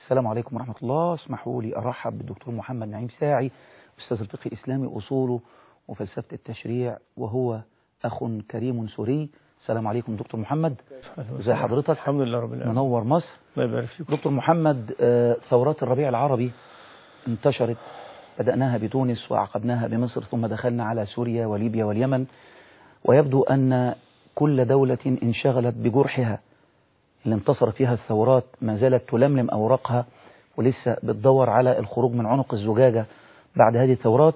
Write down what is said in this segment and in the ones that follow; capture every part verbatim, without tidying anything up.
السلام عليكم ورحمة الله. اسمحوا لي أرحب بالدكتور محمد نعيم ساعي، أستاذ الفقه الإسلامي أصوله وفلسفة التشريع، وهو أخ كريم سوري. السلام عليكم دكتور محمد، ازي حضرتك؟ الحمد لله رب العالمين، منور مصر. الله يبارك فيك دكتور محمد، ثورات الربيع العربي انتشرت، بدأناها بتونس وعقبناها بمصر ثم دخلنا على سوريا وليبيا واليمن، ويبدو أن كل دولة انشغلت بجرحها اللي انتصر فيها الثورات ما زالت تلملم أوراقها ولسه بتدور على الخروج من عنق الزجاجة بعد هذه الثورات،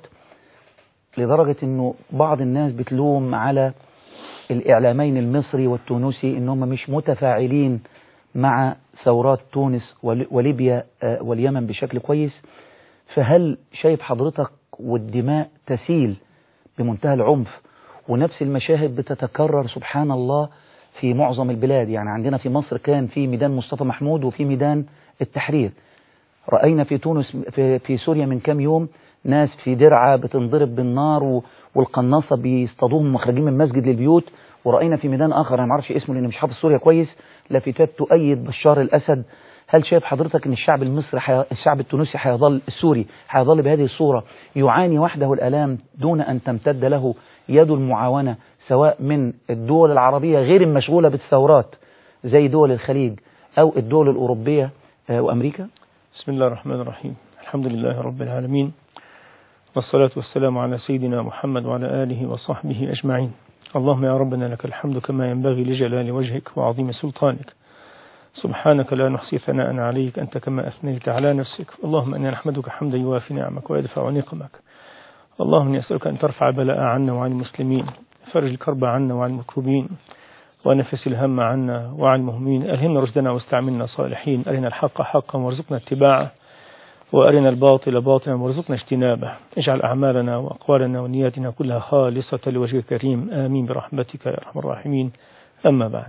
لدرجة أنه بعض الناس بتلوم على الإعلامين المصري والتونسي أنهم مش متفاعلين مع ثورات تونس وليبيا واليمن بشكل كويس. فهل شايف حضرتك والدماء تسيل بمنتهى العنف ونفس المشاهد بتتكرر سبحان الله في معظم البلاد؟ يعني عندنا في مصر كان في ميدان مصطفى محمود وفي ميدان التحرير، رأينا في تونس في, في سوريا من كام يوم ناس في درعا بتنضرب بالنار والقناصة بيصطادوهم مخرجين من مسجد للبيوت، ورأينا في ميدان آخر أنا ما اعرفش اسمه لأني مش حافظ سوريا كويس لافتات تؤيد بشار الأسد. هل شايف حضرتك أن الشعب المصري حي... الشعب التونسي حيظل السوري حيظل بهذه الصورة يعاني وحده الآلام دون أن تمتد له يد المعاونة سواء من الدول العربية غير المشغولة بالثورات زي دول الخليج أو الدول الأوروبية وأمريكا؟ بسم الله الرحمن الرحيم، الحمد لله رب العالمين، والصلاة والسلام على سيدنا محمد وعلى آله وصحبه أجمعين. اللهم يا ربنا لك الحمد كما ينبغي لجلال وجهك وعظيم سلطانك، سبحانك لا نحصي ثناء عليك أنت كما أثنيت على نفسك. اللهم أنا نحمدك حمدا يوافي نعمك ويدفع نقمك. اللهم إني أسألك أن ترفع بلاء عنا وعن المسلمين، فرج الكرب عنا وعن المكروبين، ونفس الهم عنا وعن المهمين. ألهمنا رشدنا واستعملنا صالحين، أرنا الحق حقا وارزقنا اتباعه، وأرنا الباطل باطلا وارزقنا اجتنابه. اجعل أعمالنا وأقوالنا ونياتنا كلها خالصة لوجهك الكريم، آمين برحمتك يا أرحم الراحمين. أما بعد،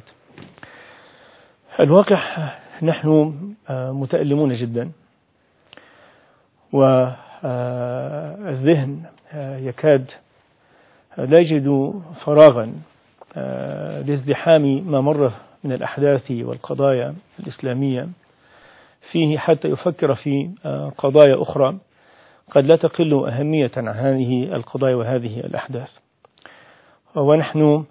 الواقع نحن متألمون جدا، والذهن يكاد لا يجد فراغا لازدحام ما مر من الأحداث والقضايا الإسلامية فيه حتى يفكر في قضايا أخرى قد لا تقل أهمية عن هذه القضايا وهذه الأحداث. ونحن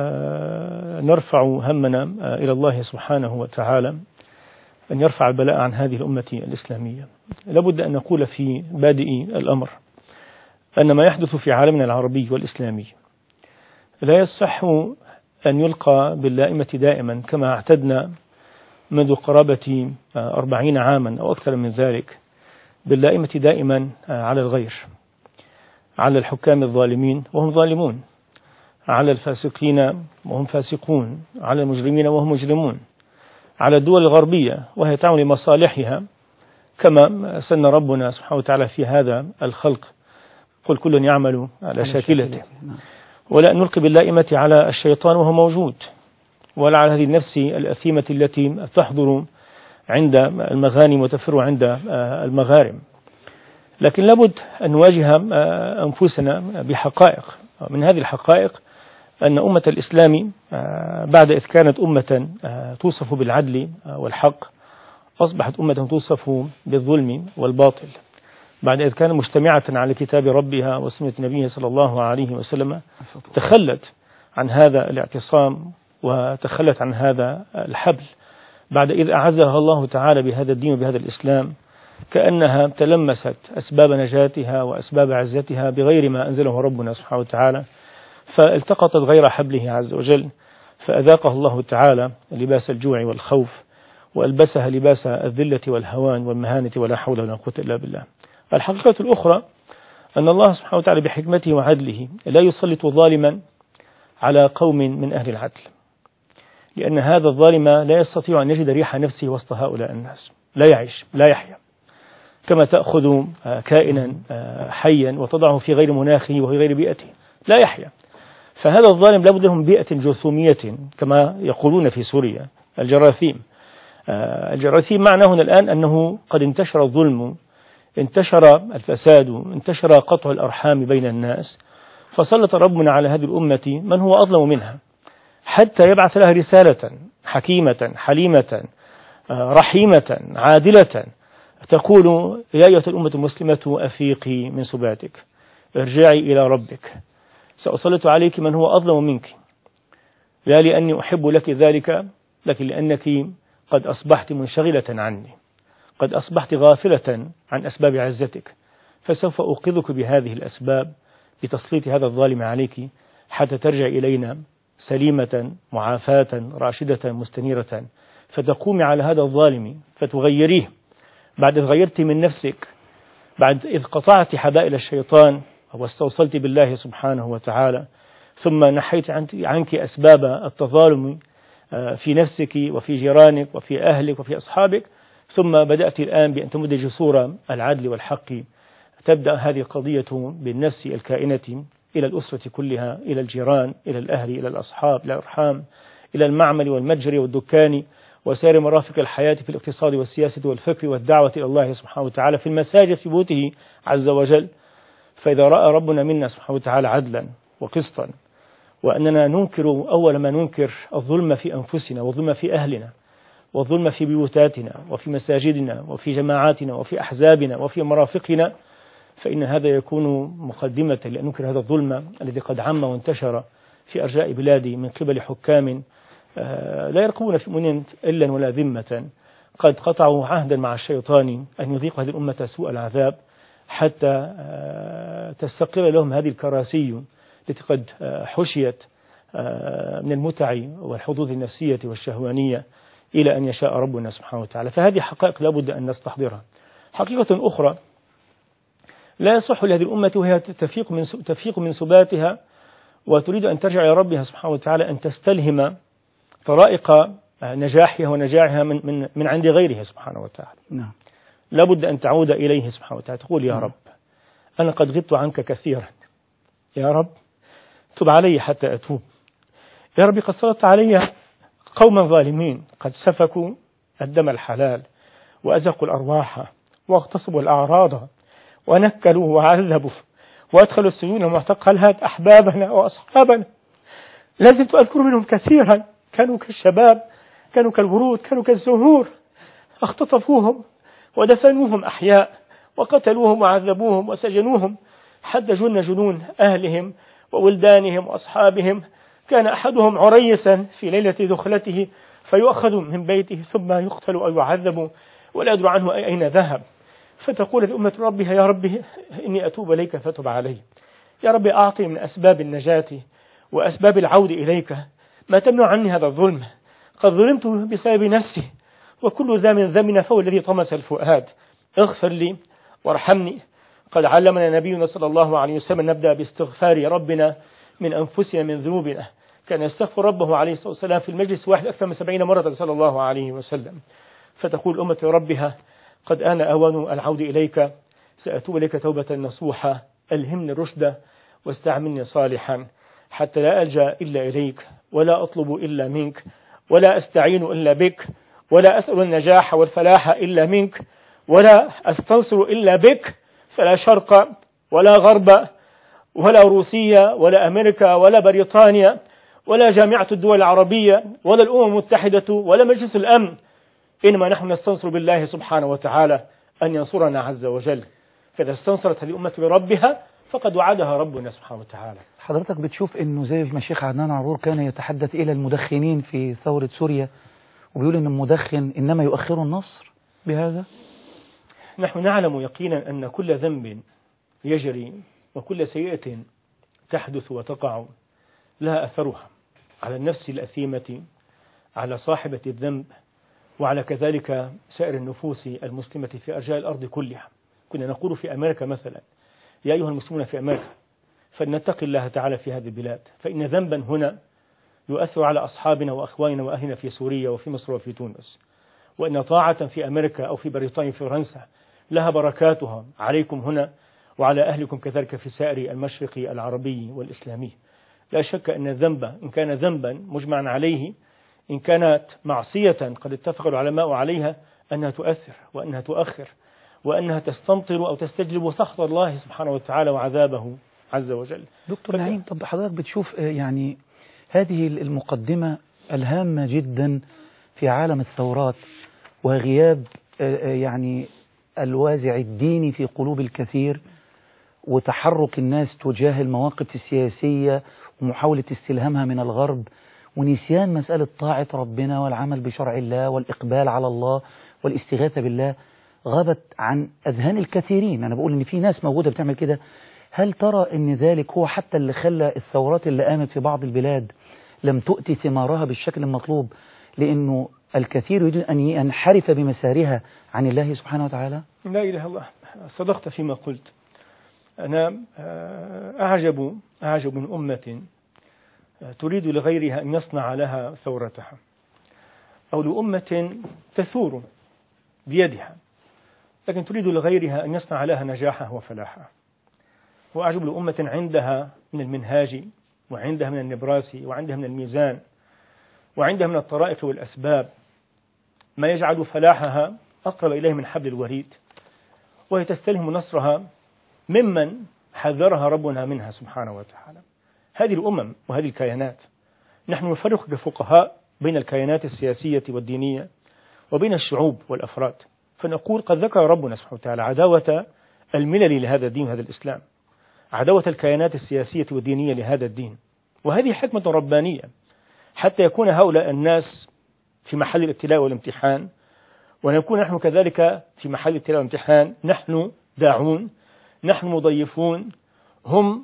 نرفع همنا إلى الله سبحانه وتعالى أن يرفع البلاء عن هذه الأمة الإسلامية. لابد أن نقول في بادئ الأمر أن ما يحدث في عالمنا العربي والإسلامي لا يصح أن يلقى باللائمة دائما كما اعتدنا منذ قرابة أربعين عاما أو أكثر من ذلك، باللائمة دائما على الغير، على الحكام الظالمين وهم ظالمون، على الفاسقين وهم فاسقون، على المجرمين وهم مجرمون، على الدول الغربية وهي تعمل لمصالحها كما سن ربنا سبحانه وتعالى في هذا الخلق، قل كل يعمل على شاكلته. ولا نلقي باللائمة على الشيطان وهو موجود، ولا على هذه النفس الأثيمة التي تحضر عند المغانم وتفر عند المغارم. لكن لابد أن نواجه أنفسنا بحقائق. من هذه الحقائق أن أمة الإسلام بعد إذ كانت أمة توصف بالعدل والحق أصبحت أمة توصف بالظلم والباطل. بعد إذ كانت مجتمعة على كتاب ربها وسنة نبيه صلى الله عليه وسلم تخلت عن هذا الاعتصام وتخلت عن هذا الحبل. بعد إذ أعزها الله تعالى بهذا الدين وبهذا الإسلام كأنها تلمست أسباب نجاتها وأسباب عزتها بغير ما أنزله ربنا سبحانه وتعالى، فالتقطت غير حبله عز وجل، فأذاقها الله تعالى لباس الجوع والخوف وألبسها لباس الذلة والهوان والمهانة، ولا حول ولا قوة إلا بالله. الحقيقة الأخرى أن الله سبحانه وتعالى بحكمته وعدله لا يسلط ظالما على قوم من أهل العدل، لأن هذا الظالم لا يستطيع أن يجد ريح نفسه وسط هؤلاء الناس، لا يعيش لا يحيا، كما تأخذ كائنا حيا وتضعه في غير مناخه وفي غير بيئته لا يحيا. فهذا الظالم لابد له من بيئة جرثومية كما يقولون في سوريا الجراثيم. الجراثيم معناه هنا الآن أنه قد انتشر الظلم، انتشر الفساد، انتشر قطع الأرحام بين الناس، فسلط ربنا على هذه الأمة من هو أظلم منها حتى يبعث لها رسالة حكيمة حليمة رحيمة عادلة تقول: يا أيها الأمة المسلمة أفيقي من سباتك، ارجعي إلى ربك، سأسلط عليك من هو أظلم منك، لا لأني أحب لك ذلك، لكن لأنك قد أصبحت منشغلة عني، قد أصبحت غافلة عن أسباب عزتك، فسوف أوقظك بهذه الأسباب بتسليط هذا الظالم عليك حتى ترجع إلينا سليمة معافاة راشدة مستنيرة، فتقومي على هذا الظالم فتغيريه بعد إذ غيرت من نفسك، بعد إذ قطعت حبائل الشيطان واستوصلت بالله سبحانه وتعالى، ثم نحيت عنك أسباب التظالم في نفسك وفي جيرانك وفي أهلك وفي أصحابك، ثم بدأت الآن بأن تمد جسور العدل والحق. تبدأ هذه القضية بالنفس الكائنة إلى الأسرة كلها، إلى الجيران، إلى الأهل، إلى الأصحاب، إلى الأرحام، إلى المعمل والمتجر والدكان وسائر مرافق الحياة في الاقتصاد والسياسة والفكر والدعوة إلى الله سبحانه وتعالى، في المساجد في بيوته عز وجل. فإذا رأى ربنا منا سبحانه وتعالى عدلا وقسطا، وأننا ننكر أول ما ننكر الظلم في أنفسنا والظلم في أهلنا والظلم في بيوتاتنا وفي مساجدنا وفي جماعاتنا وفي أحزابنا وفي مرافقنا، فإن هذا يكون مقدمة لأن ننكر هذا الظلم الذي قد عم وانتشر في أرجاء بلادي من قبل حكام لا يرقبون في مؤمن إلا ولا ذمة، قد قطعوا عهدا مع الشيطان أن يذيق هذه الأمة سوء العذاب حتى تستقر لهم هذه الكراسي التي قد حشيت من المتع والحظوظ النفسية والشهوانية إلى أن يشاء ربنا سبحانه وتعالى. فهذه حقائق لابد أن نستحضرها. حقيقة أخرى لا يصح لهذه الأمة وهي تفيق من تفيق من سباتها وتريد أن ترجع إلى ربها سبحانه وتعالى أن تستلهم طرائق نجاحها ونجاحها من من من عند غيرها سبحانه وتعالى. نعم. لابد أن تعود إليه سبحانه وتعالى، تقول: يا نعم. رب أنا قد غبت عنك كثيرا، يا رب تب علي حتى أتوب، يا رب قد سلطت علي قوما ظالمين قد سفكوا الدم الحلال وأزقوا الأرواح واغتصبوا الأعراض ونكلوا وعذبوا وأدخلوا السجون ومعتقلات أحبابنا وأصحابنا، لازلت أذكر منهم كثيرا، كانوا كالشباب، كانوا كالورود، كانوا كالزهور، اختطفوهم ودفنوهم أحياء وقتلوهم وعذبوهم وسجنوهم حتى جن جنون أهلهم وولدانهم وأصحابهم. كان أحدهم عريسا في ليلة دخلته فيؤخذ من بيته ثم يقتل أو يعذب ولا يدرى عنه أين ذهب. فتقول الأمة ربها: يا رب إني أتوب إليك فتب علي، يا رب أعطي من أسباب النجاة وأسباب العود إليك ما تمنع عني هذا الظلم، قد ظلمت بسبب نفسي وكل ذا من ذنبنا فهو الذي طمس الفؤاد، اغفر لي وارحمني. قد علمنا نبينا صلى الله عليه وسلم نبدأ باستغفار ربنا من أنفسنا من ذنوبنا، كان يستغفر ربه عليه الصلاة والسلام في المجلس واحد أكثر من سبعين مرة صلى الله عليه وسلم. فتقول أمة ربها: قد آن أوان العود إليك، سأتوب إليك توبة نصوحة، ألهمني الرشد واستعملني صالحا حتى لا ألجأ إلا إليك ولا أطلب إلا منك ولا أستعين إلا بك ولا أسأل النجاح والفلاح إلا منك ولا أستنصر إلا بك، فلا شرق ولا غرب ولا روسيا ولا أمريكا ولا بريطانيا ولا جامعة الدول العربية ولا الأمم المتحدة ولا مجلس الأمن، إنما نحن نستنصر بالله سبحانه وتعالى أن ينصرنا عز وجل. فإذا استنصرت هذه الأمة بربها فقد وعدها ربنا سبحانه وتعالى. حضرتك بتشوف إنه زي ما الشيخ عدنان عرور كان يتحدث إلى المدخنين في ثورة سوريا وبيقول إن المدخن إنما يؤخر النصر بهذا؟ نحن نعلم يقينا أن كل ذنب يجري وكل سيئة تحدث وتقع لها أثرها على النفس الأثيمة، على صاحبة الذنب، وعلى كذلك سائر النفوس المسلمة في أرجاء الأرض كلها. كنا نقول في أمريكا مثلا: يا أيها المسلمون في أمريكا فلنتقي الله تعالى في هذه البلاد، فإن ذنبا هنا يؤثر على أصحابنا وأخواننا وأهلنا في سوريا وفي مصر وفي تونس، وإن طاعة في أمريكا أو في بريطانيا في فرنسا لها بركاتها عليكم هنا وعلى أهلكم كذلك في سائر المشرق العربي والإسلامي. لا شك أن الذنب إن كان ذنبا مجمعا عليه، إن كانت معصية قد اتفق العلماء عليها، أنها تؤثر وأنها تؤخر وأنها تستمطر أو تستجلب سخط الله سبحانه وتعالى وعذابه عز وجل. دكتور نعيم، طب حضرتك بتشوف يعني هذه المقدمة الهامة جدا في عالم الثورات وغياب يعني الوازع الديني في قلوب الكثير، وتحرك الناس تجاه المواقف السياسية ومحاولة استلهامها من الغرب، ونسيان مسألة طاعة ربنا والعمل بشرع الله والإقبال على الله والاستغاثة بالله، غابت عن أذهان الكثيرين. أنا بقول إن في ناس موجودة بتعمل كده. هل ترى أن ذلك هو حتى اللي خلى الثورات اللي قامت في بعض البلاد لم تؤتي ثمارها بالشكل المطلوب، لأنه الكثير يريد أن ينحرف بمسارها عن الله سبحانه وتعالى؟ لا إله إلا الله، صدقت فيما قلت. أنا أعجب أعجب من أمة تريد لغيرها أن يصنع لها ثورتها، أو لأمة تثور بيدها لكن تريد لغيرها أن يصنع لها نجاحها وفلاحها. وأعجب لأمة عندها من المنهاج وعندها من النبراس وعندها من الميزان وعندها من الطرائق والأسباب ما يجعل فلاحها أقرب إليه من حبل الوريد، وهي تستلهم نصرها ممن حذرها ربنا منها سبحانه وتعالى. هذه الأمم وهذه الكيانات، نحن نفرق كفقهاء بين الكيانات السياسية والدينية وبين الشعوب والأفراد، فنقول قد ذكر ربنا سبحانه وتعالى عداوة الملل لهذا الدين وهذا الإسلام، عداوة الكيانات السياسية والدينية لهذا الدين، وهذه حكمة ربانية حتى يكون هؤلاء الناس في محل الابتلاء والامتحان، ونكون نحن كذلك في محل الابتلاء والامتحان. نحن داعون، نحن مضيفون، هم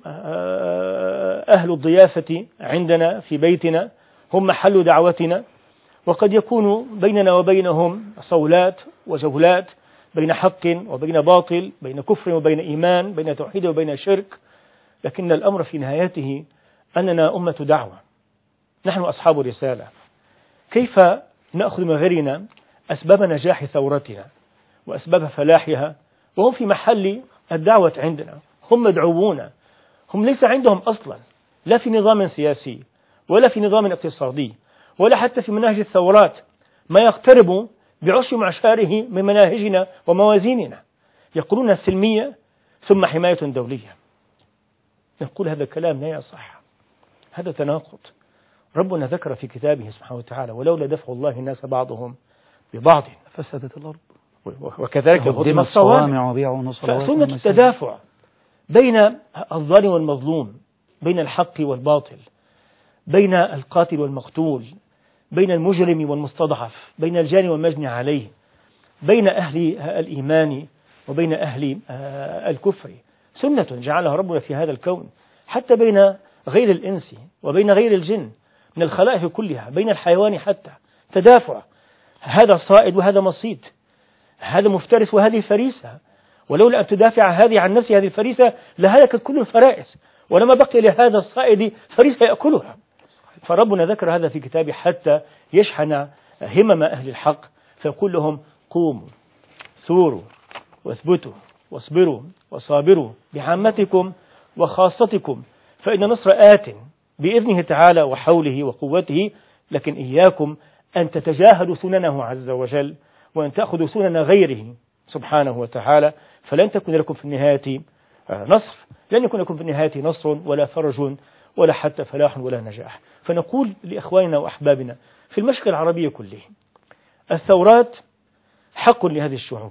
أهل الضيافة عندنا في بيتنا، هم محل دعوتنا، وقد يكون بيننا وبينهم صولات وجولات، بين حق وبين باطل، بين كفر وبين إيمان، بين توحيد وبين شرك، لكن الأمر في نهايته أننا أمة دعوة، نحن أصحاب رسالة. كيف نأخذ من غيرنا أسباب نجاح ثورتنا وأسباب فلاحها وهم في محل الدعوة عندنا؟ هم مدعوون، هم ليس عندهم أصلا لا في نظام سياسي ولا في نظام اقتصادي ولا حتى في مناهج الثورات ما يقترب بعشر معشاره من مناهجنا وموازيننا. يقولون السلمية ثم حماية دولية. نقول هذا الكلام لا يصح، هذا تناقض. ربنا ذكر في كتابه سبحانه وتعالى ولولا دفع الله الناس بعضهم ببعض فسدت الأرض وكذلك هدم الصوامع وبيع وصلوات. فسنة التدافع بين الظالم والمظلوم، بين الحق والباطل، بين القاتل والمقتول، بين المجرم والمستضعف، بين الجاني والمجني عليه، بين أهل الإيمان وبين أهل الكفر، سنة جعلها ربنا في هذا الكون، حتى بين غير الإنس وبين غير الجن من الخلائق كلها، بين الحيوان حتى، تدافع. هذا صائد وهذا مصيد، هذا مفترس وهذه فريسة، ولولا أن تدافع هذه عن نفسها هذه الفريسة لهلكت كل الفرائس ولما بقي لهذا الصائد فريسة يأكلها. فربنا ذكر هذا في كتابه حتى يشحن همم أهل الحق، فيقول لهم قوموا ثوروا واثبتوا واصبروا وصابروا بعامتكم وخاصتكم، فإن نصر آت بإذنه تعالى وحوله وقوته، لكن إياكم أن تتجاهلوا سننه عز وجل وأن تأخذوا سنن غيره سبحانه وتعالى، فلن تكون لكم في النهاية نصر، لن يكون لكم في النهاية نصر ولا فرج ولا حتى فلاح ولا نجاح. فنقول لإخواننا وأحبابنا في المشرق العربي كله، الثورات حق لهذه الشعوب،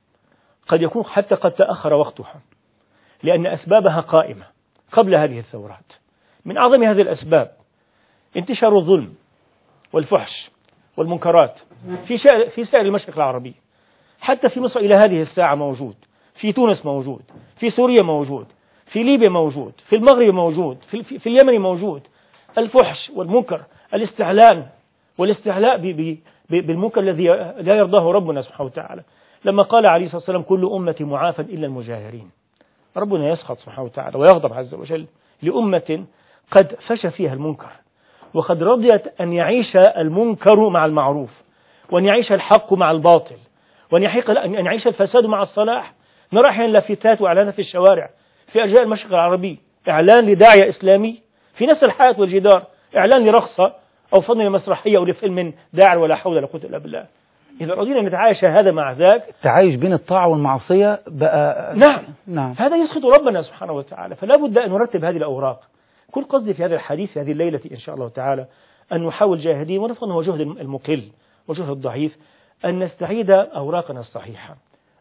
قد يكون حتى قد تأخر وقتها لأن أسبابها قائمة قبل هذه الثورات. من أعظم هذه الأسباب انتشار الظلم والفحش والمنكرات في في سائر المشرق العربي، حتى في مصر إلى هذه الساعة موجود، في تونس موجود، في سوريا موجود، في ليبيا موجود، في المغرب موجود، في, في, في اليمن موجود. الفحش والمنكر، الاستعلان والاستعلاء بالمنكر الذي لا يرضاه ربنا سبحانه وتعالى، لما قال عليه الصلاة والسلام كل أمة معافى إلا المجاهرين. ربنا يسخط سبحانه وتعالى ويغضب عز وجل لأمة قد فشى فيها المنكر وقد رضيت أن يعيش المنكر مع المعروف، وأن يعيش الحق مع الباطل، وأن يعيش الفساد مع الصلاح. نرى أحيانا لافتات وإعلانات في الشوارع في أرجاء المشرق العربي، إعلان لداعية إسلامي في نفس الحائط والجدار، إعلان لرقصة أو فن مسرحية أو لفيلم داعر ولا حول ولا قوة إلا بالله. إذا رضينا نتعايش هذا مع ذاك، التعايش بين الطاعة والمعصية بقى نعم نعم هذا يسخط ربنا سبحانه وتعالى. فلا بد أن نرتب هذه الأوراق. كل قصدي في هذا الحديث هذه الليلة إن شاء الله تعالى أن نحاول جاهدين ونفقه هو جهد المقل وجهد الضعيف، أن نستعيد أوراقنا الصحيحة،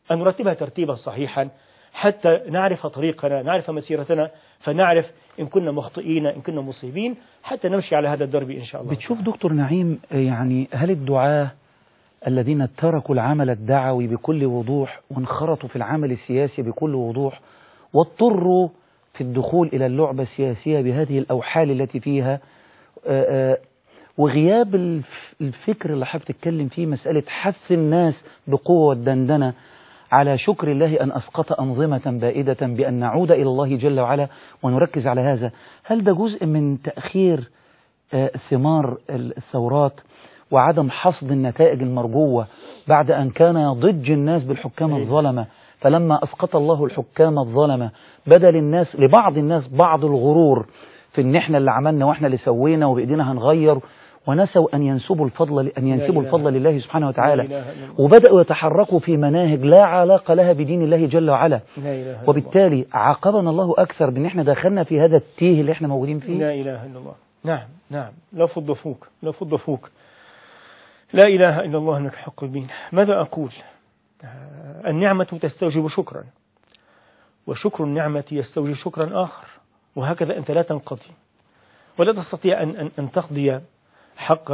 أن نرتبها ترتيبا صحيحا حتى نعرف طريقنا، نعرف مسيرتنا، فنعرف إن كنا مخطئين إن كنا مصيبين، حتى نمشي على هذا الدرب إن شاء الله. بتشوف دكتور نعيم، يعني هل الدعاة الذين تركوا العمل الدعوي بكل وضوح وانخرطوا في العمل السياسي بكل وضوح واضطروا في الدخول إلى اللعبة السياسية بهذه الأوحال التي فيها، آآ آآ وغياب الفكر اللي حضرتك تتكلم فيه، مسألة حث الناس بقوة والدندنة على شكر الله أن أسقط أنظمة بائدة بأن نعود إلى الله جل وعلا ونركز على هذا، هل ده جزء من تأخير ثمار الثورات وعدم حصد النتائج المرجوة بعد أن كان يضج الناس بالحكام الظلمة، فلما أسقط الله الحكام الظلمة بدل الناس لبعض الناس بعض الغرور في إن إحنا اللي عملنا وإحنا اللي سوينا وبإيدينا هنغير، ونسوا أن ينسبوا الفضل أن ينسبوا الفضل لله سبحانه وتعالى، وبدأوا يتحركوا في مناهج لا علاقة لها بدين الله جل وعلا، وبالتالي عاقبنا الله أكثر بأن إحنا دخلنا في هذا التيه اللي إحنا موجودين فيه. لا إله إلا الله. نعم نعم، لا فض فوق لا فض فوق، لا إله إلا الله إنك حق البين. ماذا أقول؟ النعمة تستوجب شكرا، وشكر النعمة يستوجب شكرا آخر، وهكذا أنت لا تنقضي ولا تستطيع أن, أن, أن تقضي حق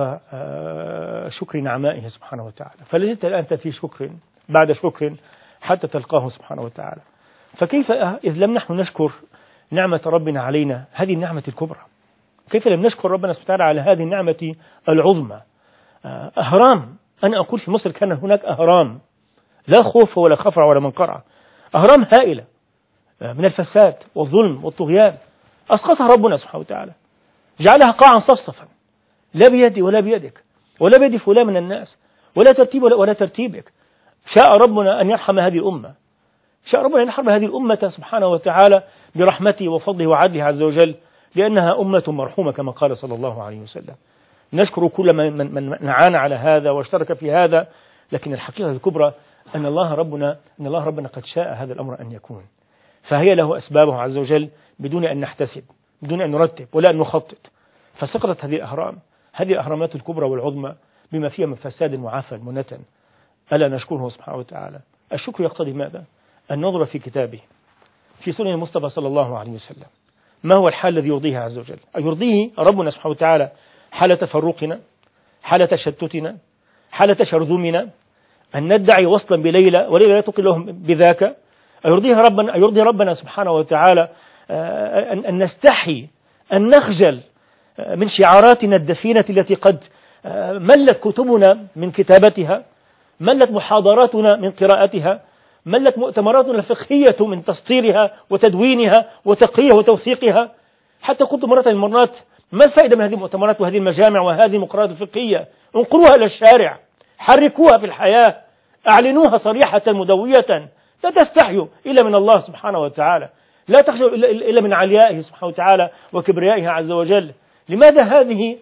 شكر نعمائه سبحانه وتعالى، فلازلت الآن في شكر بعد شكر حتى تلقاه سبحانه وتعالى. فكيف إذ لم نحن نشكر نعمة ربنا علينا هذه النعمة الكبرى، كيف لم نشكر ربنا سبحانه وتعالى على هذه النعمة العظمى؟ أهرام، أنا أقول في مصر كان هناك أهرام لا خوف ولا خفرع ولا منقرع، أهرام هائلة من الفساد والظلم والطغيان، أسقطها ربنا سبحانه وتعالى، جعلها قاعا صفصفا، لا بيدي ولا بيدك ولا بيد فلان من الناس، ولا ترتيب ولا, ولا ترتيبك. شاء ربنا أن يرحم هذه الأمة، شاء ربنا أن يرحم هذه الأمة سبحانه وتعالى برحمته وفضله وعدله عز وجل، لأنها أمة مرحومة كما قال صلى الله عليه وسلم. نشكر كل من, من, من نعان على هذا واشترك في هذا، لكن الحقيقة الكبرى أن الله ربنا أن الله ربنا قد شاء هذا الأمر أن يكون، فهي له أسبابه عز وجل بدون أن نحتسب، بدون أن نرتب ولا أن نخطط، فسقطت هذه الأهرام، هذه الأهرامات الكبرى والعظمى بما فيها من فساد وعفن منتن. ألا نشكره سبحانه وتعالى؟ الشكر يقتضي ماذا؟ أن ننظر في كتابه، في سنة المصطفى صلى الله عليه وسلم، ما هو الحال الذي يرضيه عز وجل؟ يرضيه ربنا سبحانه وتعالى حالة تفرقنا، حالة تشتتنا، حالة شرذمنا، أن ندعي وصلا بليلى وليلى لا تقل لهم بذاك. يرضيه ربنا يرضي ربنا سبحانه وتعالى أن نستحي، أن نخجل من شعاراتنا الدفينة التي قد ملت كتبنا من كتابتها، ملت محاضراتنا من قراءتها، ملت مؤتمراتنا الفقهية من تسطيرها وتدوينها وتقييها وتوثيقها. حتى قلت مرة من المرات: ما الفائدة من هذه المؤتمرات وهذه المجامع وهذه المقررات الفقهية؟ انقلوها إلى الشارع، حركوها في الحياة، أعلنوها صريحة مدوية، لا تستحيوا إلا من الله سبحانه وتعالى، لا تخشوا إلا من عليائه سبحانه وتعالى وكبريائه عز وجل. لماذا هذه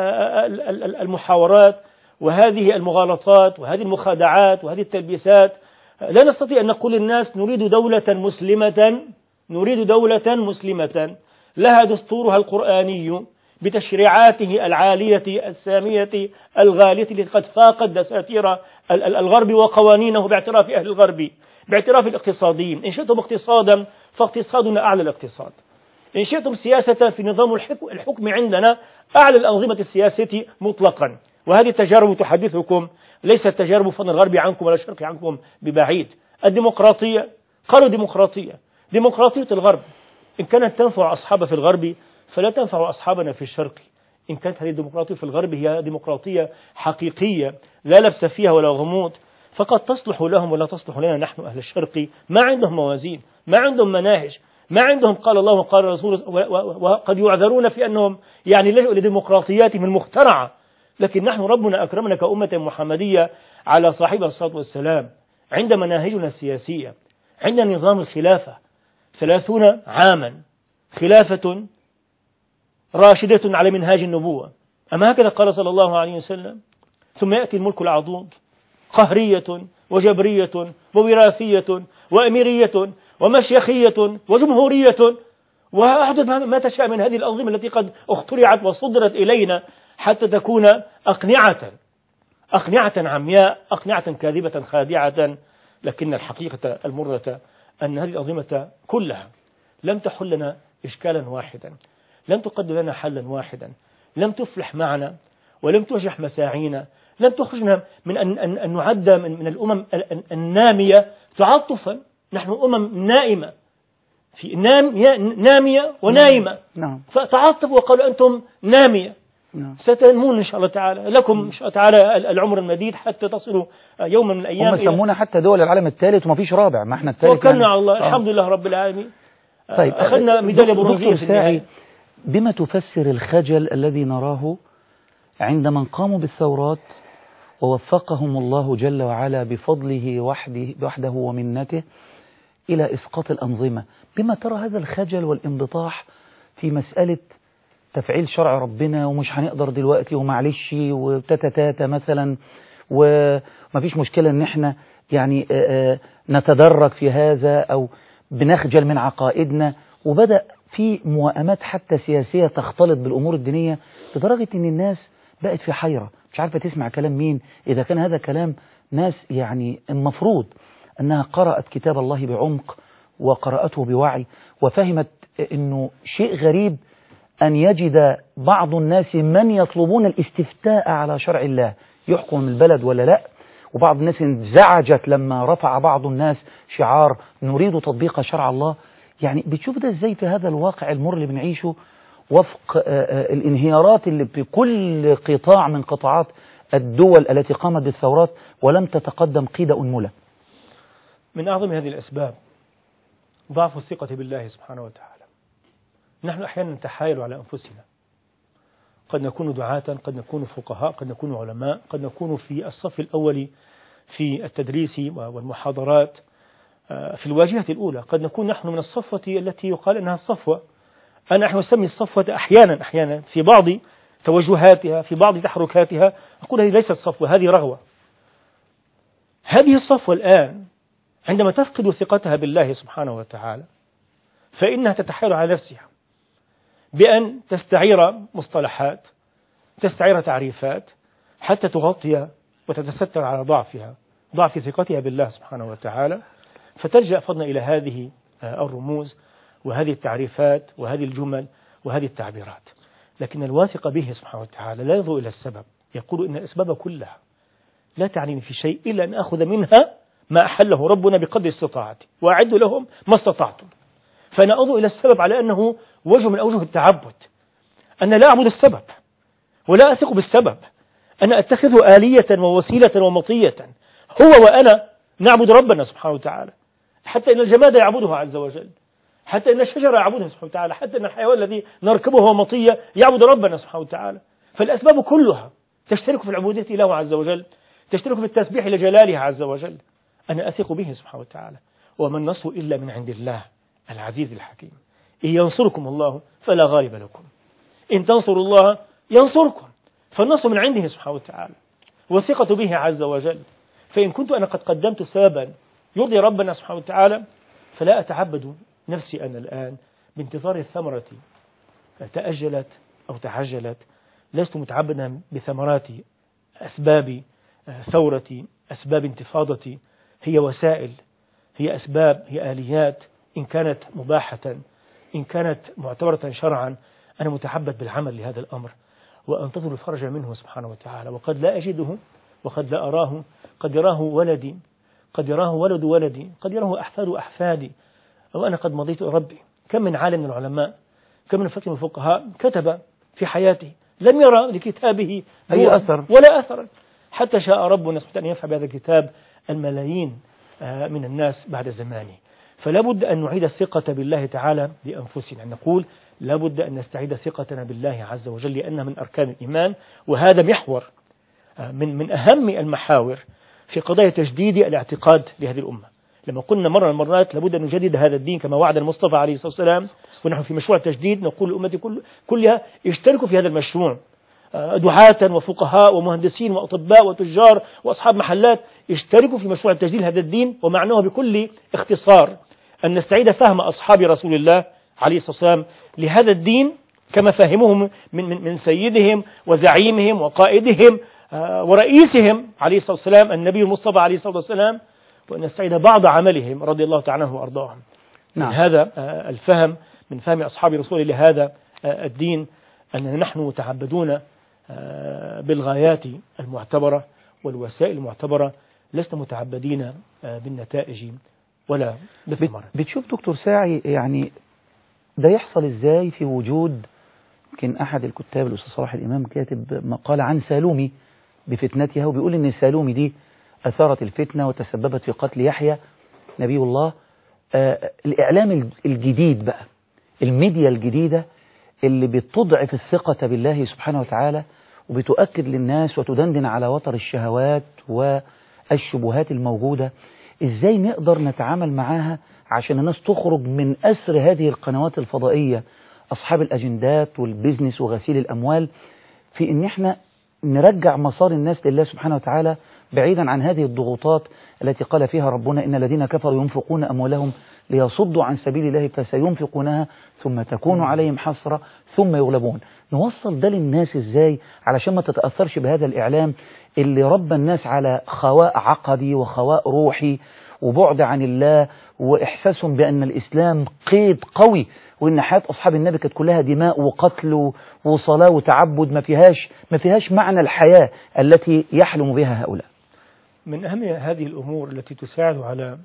المحاورات وهذه المغالطات وهذه المخادعات وهذه التلبيسات؟ لا نستطيع أن نقول للناس نريد دولة مسلمة، نريد دولة مسلمة لها دستورها القرآني بتشريعاته العالية السامية الغالية التي قد فاقت دساتير الغرب وقوانينه باعتراف أهل الغرب، باعتراف الاقتصاديين. إن شئتم اقتصادا فاقتصادنا أعلى الاقتصاد، إن شئتم سياسة في نظام الحكم عندنا أعلى الأنظمة السياسية مطلقا. وهذه التجارب تحدثكم ليست تجارب فضل الغرب عنكم ولا الشرق عنكم ببعيد. الديمقراطية، قالوا ديمقراطية، ديمقراطية الغرب إن كانت تنفع أصحاب في الغرب فلا تنفع أصحابنا في الشرق. إن كانت هذه الديمقراطية في الغرب هي ديمقراطية حقيقية لا لبس فيها ولا غموض، فقد تصلح لهم ولا تصلح لنا نحن أهل الشرق. ما عندهم موازين، ما عندهم مناهج، ما عندهم قال الله وقال الرسول، وقد يعذرون في أنهم يعني لجؤوا لديمقراطياتهم المخترعة. لكن نحن ربنا أكرمنا كأمة محمدية على صاحب الصلاة والسلام عند مناهجنا السياسية، عند نظام الخلافة ثلاثون عاما، خلافة راشدة على منهاج النبوة. أما هكذا قال صلى الله عليه وسلم: ثم يأتي الملك العضوض، قهرية وجبرية ووراثية وأميرية ومشيخية وجمهورية، وأحدث ما تشاء من هذه الأنظمة التي قد اخترعت وصدرت إلينا حتى تكون أقنعة أقنعة عمياء، أقنعة كاذبة خادعة لكن الحقيقة المرة أن هذه الأنظمة كلها لم تحل لنا إشكالا واحدا، لم تقدم لنا حلا واحدا، لم تفلح معنا ولم تنجح مساعينا، لم تخرجنا من أن, أن, أن نعد من, من الأمم النامية تعاطفا. نحن أمم نائمة، في نام نامية ونائمة، نعم. فتعاطفوا وقالوا أنتم نامية. نعم. ستنمون إن شاء الله تعالى، لكم إن شاء الله تعالى العمر المديد حتى تصلوا يوما من الأيام. هم سمونا حتى دول العالم الثالث وما فيش رابع، ما احنا الثالث وكلنا يعني. على الله. آه. الحمد لله رب العالمين. طيب أخذنا ميدالية برونزية في النهاية. بما تفسر الخجل الذي نراه عند من قاموا بالثورات ووفقهم الله جل وعلا بفضله وحده, وحده ومنته إلى إسقاط الأنظمة؟ بما ترى هذا الخجل والانبطاح في مسألة تفعيل شرع ربنا ومش هنقدر دلوقتي ومعلش وتتتاتا مثلا وما فيش مشكلة ان احنا يعني نتدرج في هذا او بنخجل من عقائدنا، وبدأ في موائمات حتى سياسية تختلط بالأمور الدينية لدرجة ان الناس بقت في حيرة مش عارفة تسمع كلام مين، إذا كان هذا كلام ناس يعني المفروض أنها قرأت كتاب الله بعمق وقرأته بوعي وفهمت أنه شيء غريب أن يجد بعض الناس من يطلبون الاستفتاء على شرع الله يحكم البلد ولا لا، وبعض الناس انزعجت لما رفع بعض الناس شعار نريد تطبيق شرع الله. يعني بتشوف ده ازاي في هذا الواقع المر اللي بنعيشه وفق الانهيارات اللي في كل قطاع من قطاعات الدول التي قامت بالثورات ولم تتقدم قيد أنملة؟ من أعظم هذه الأسباب ضعف الثقة بالله سبحانه وتعالى. نحن أحيانا نتحايل على أنفسنا، قد نكون دعاة، قد نكون فقهاء، قد نكون علماء، قد نكون في الصف الأول في التدريس والمحاضرات في الواجهة الأولى، قد نكون نحن من الصفوة التي يقال أنها الصفوة. أنا أحيانا أسمي الصفوة أحيانا أحيانا في بعض توجهاتها في بعض تحركاتها أقول هذه ليست صفوة، هذه رغوة. هذه الصفوة الآن عندما تفقد ثقتها بالله سبحانه وتعالى فإنها تتحايل على نفسها بأن تستعير مصطلحات، تستعير تعريفات حتى تغطي وتتستر على ضعفها، ضعف ثقتها بالله سبحانه وتعالى، فتلجأ فضلا إلى هذه الرموز وهذه التعريفات وهذه الجمل وهذه التعبيرات. لكن الواثق به سبحانه وتعالى لا ينظر إلى السبب، يقول إن الأسباب كلها لا تعنيني في شيء إلا أن أخذ منها ما أحله ربنا بقدر استطاعتي وأعد لهم ما استطعتم. فأنا أنظر إلى السبب على أنه وجه من أوجه التعبد، أنا لا أعبد السبب ولا أثق بالسبب، أنا أتخذه آلية ووسيلة ومطية. هو وأنا نعبد ربنا سبحانه وتعالى، حتى إن الجماد يعبده عز وجل، حتى إن الشجرة يعبدها سبحانه وتعالى، حتى إن الحيوان الذي نركبه هو مطية يعبد ربنا سبحانه وتعالى. فالأسباب كلها تشترك في العبودية له عز وجل، تشترك في التسبيح لجلاله عز وجل. أنا أثق به سبحانه وتعالى. وما النصر إلا من عند الله العزيز الحكيم. إن ينصركم الله فلا غالب لكم، إن تنصروا الله ينصركم. فالنصر من عنده سبحانه وتعالى والثقة به عز وجل. فإن كنت أنا قد قدمت سببا يرضي ربنا سبحانه وتعالى فلا أتعبد نفسي أنا الآن بانتظار الثمرة تأجلت أو تعجلت. لست متعبدا بثمرات أسباب ثورتي، أسباب انتفاضتي، هي وسائل، هي أسباب، هي آليات، إن كانت مباحة، إن كانت معتبرة شرعا. أنا متعبد بالعمل لهذا الأمر وأنتظر الفرج منه سبحانه وتعالى، وقد لا أجده وقد لا أراه، قد يراه ولدي، قد يراه ولد ولدي، قد يراه أحفاد أحفادي، وأنا قد مضيت ربي. كم من عالم من العلماء، كم من فقه من الفقهاء كتب في حياته لم يرى لكتابه أي أثر ولا أثر، حتى شاء ربنا سبحانه أن ينفع بهذا الكتاب الملايين من الناس بعد زمانه. فلا بد أن نعيد الثقة بالله تعالى بأنفسنا، أن نقول لا بد أن نستعيد ثقتنا بالله عز وجل، لأنها من أركان الإيمان، وهذا محور من من أهم المحاور في قضايا تجديد الاعتقاد لهذه الأمة. لما قلنا مرة من المرات لابد أن نجدد هذا الدين كما وعد المصطفى عليه الصلاة والسلام، ونحن في مشروع التجديد نقول للأمة كل كلها اشتركوا في هذا المشروع، دعاة وفقهاء ومهندسين وأطباء وتجار وأصحاب محلات، اشتركوا في مشروع التجديد هذا الدين. ومعناه بكل اختصار أن نستعيد فهم أصحاب رسول الله عليه الصلاة والسلام لهذا الدين كما فهموه من, من, من سيدهم وزعيمهم وقائدهم ورئيسهم عليه الصلاة والسلام النبي المصطفى عليه الصلاة والسلام، وأن يستعيد بعض عملهم رضي الله تعالى عنه وأرضاهم. نعم. من هذا الفهم من فهم أصحاب رسول الله هذا الدين أننا نحن متعبدون بالغايات المعتبرة والوسائل المعتبرة، لسنا متعبدين بالنتائج ولا بالثمرة. بتشوف دكتور ساعي يعني ده يحصل إزاي في وجود، يمكن أحد الكتاب الأستاذ صلاح الإمام كاتب مقالة عن سالومي بفتنتها، وبيقول إن سالومي دي أثارت الفتنة وتسببت في قتل يحيى نبي الله. آه الإعلام الجديد بقى، الميديا الجديدة اللي بتضعف الثقة بالله سبحانه وتعالى وبتؤكد للناس وتدندن على وتر الشهوات والشبهات الموجودة، إزاي نقدر نتعامل معاها عشان الناس تخرج من أسر هذه القنوات الفضائية أصحاب الأجندات والبيزنس وغسيل الأموال، في إن إحنا نرجع مسار الناس لله سبحانه وتعالى بعيدا عن هذه الضغوطات التي قال فيها ربنا إن الذين كفروا ينفقون أموالهم ليصدوا عن سبيل الله فسينفقونها ثم تكون عليهم حسرة ثم يغلبون. نوصل ده للناس إزاي علشان ما تتأثرش بهذا الإعلام اللي ربى الناس على خواء عقدي وخواء روحي وبعد عن الله وإحساسهم بأن الإسلام قيد قوي وإن حياة أصحاب النبي كانت كلها دماء وقتل وصلاة وتعبد ما فيهاش ما فيهاش معنى الحياة التي يحلم بها هؤلاء. من أهم هذه الأمور التي تساعد على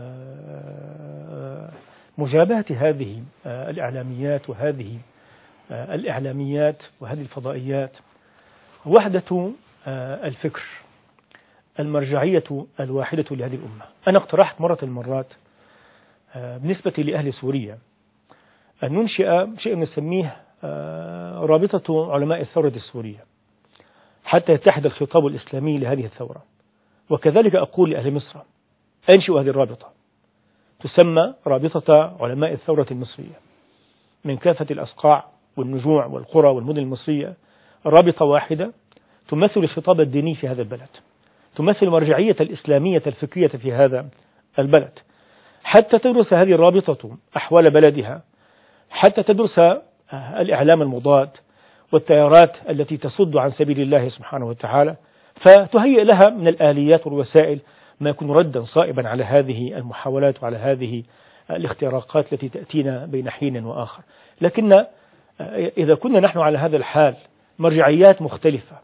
مجابهة هذه الإعلاميات وهذه الإعلاميات وهذه الفضائيات وحدة الفكر، المرجعية الواحدة لهذه الأمة. أنا اقترحت مرة المرات بالنسبة لأهل سوريا أن ننشئ شيء نسميه رابطة علماء الثورة السورية حتى يتحد الخطاب الإسلامي لهذه الثورة. وكذلك أقول لأهل مصر أنشئوا هذه الرابطة تسمى رابطة علماء الثورة المصرية من كافة الأصقاع والنجوع والقرى والمدن المصرية، رابطة واحدة تمثل الخطاب الديني في هذا البلد، تمثل المرجعية الإسلامية الفكرية في هذا البلد، حتى تدرس هذه الرابطة أحوال بلدها، حتى تدرس الإعلام المضاد والتيارات التي تصد عن سبيل الله سبحانه وتعالى، فتهيئ لها من الآليات والوسائل ما يكون ردا صائبا على هذه المحاولات وعلى هذه الاختراقات التي تأتينا بين حين وآخر. لكن إذا كنا نحن على هذا الحال، مرجعيات مختلفة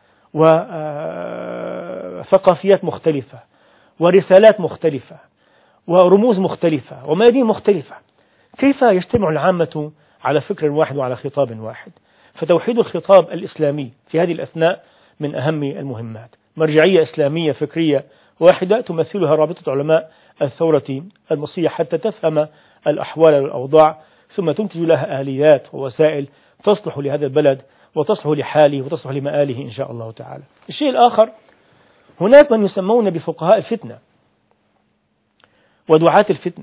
وثقافيات مختلفة ورسالات مختلفة ورموز مختلفة وميادين مختلفة، كيف يجتمع العامة على فكر واحد وعلى خطاب واحد؟ فتوحيد الخطاب الإسلامي في هذه الأثناء من أهم المهمات. مرجعية إسلامية فكرية واحدة تمثلها رابطة علماء الثورة المصرية حتى تفهم الأحوال والأوضاع، ثم تنتج لها آليات ووسائل تصلح لهذا البلد وتصلح لحاله وتصلح لمآله إن شاء الله تعالى. الشيء الآخر، هناك من يسمون بفقهاء الفتنة ودعاة الفتنة،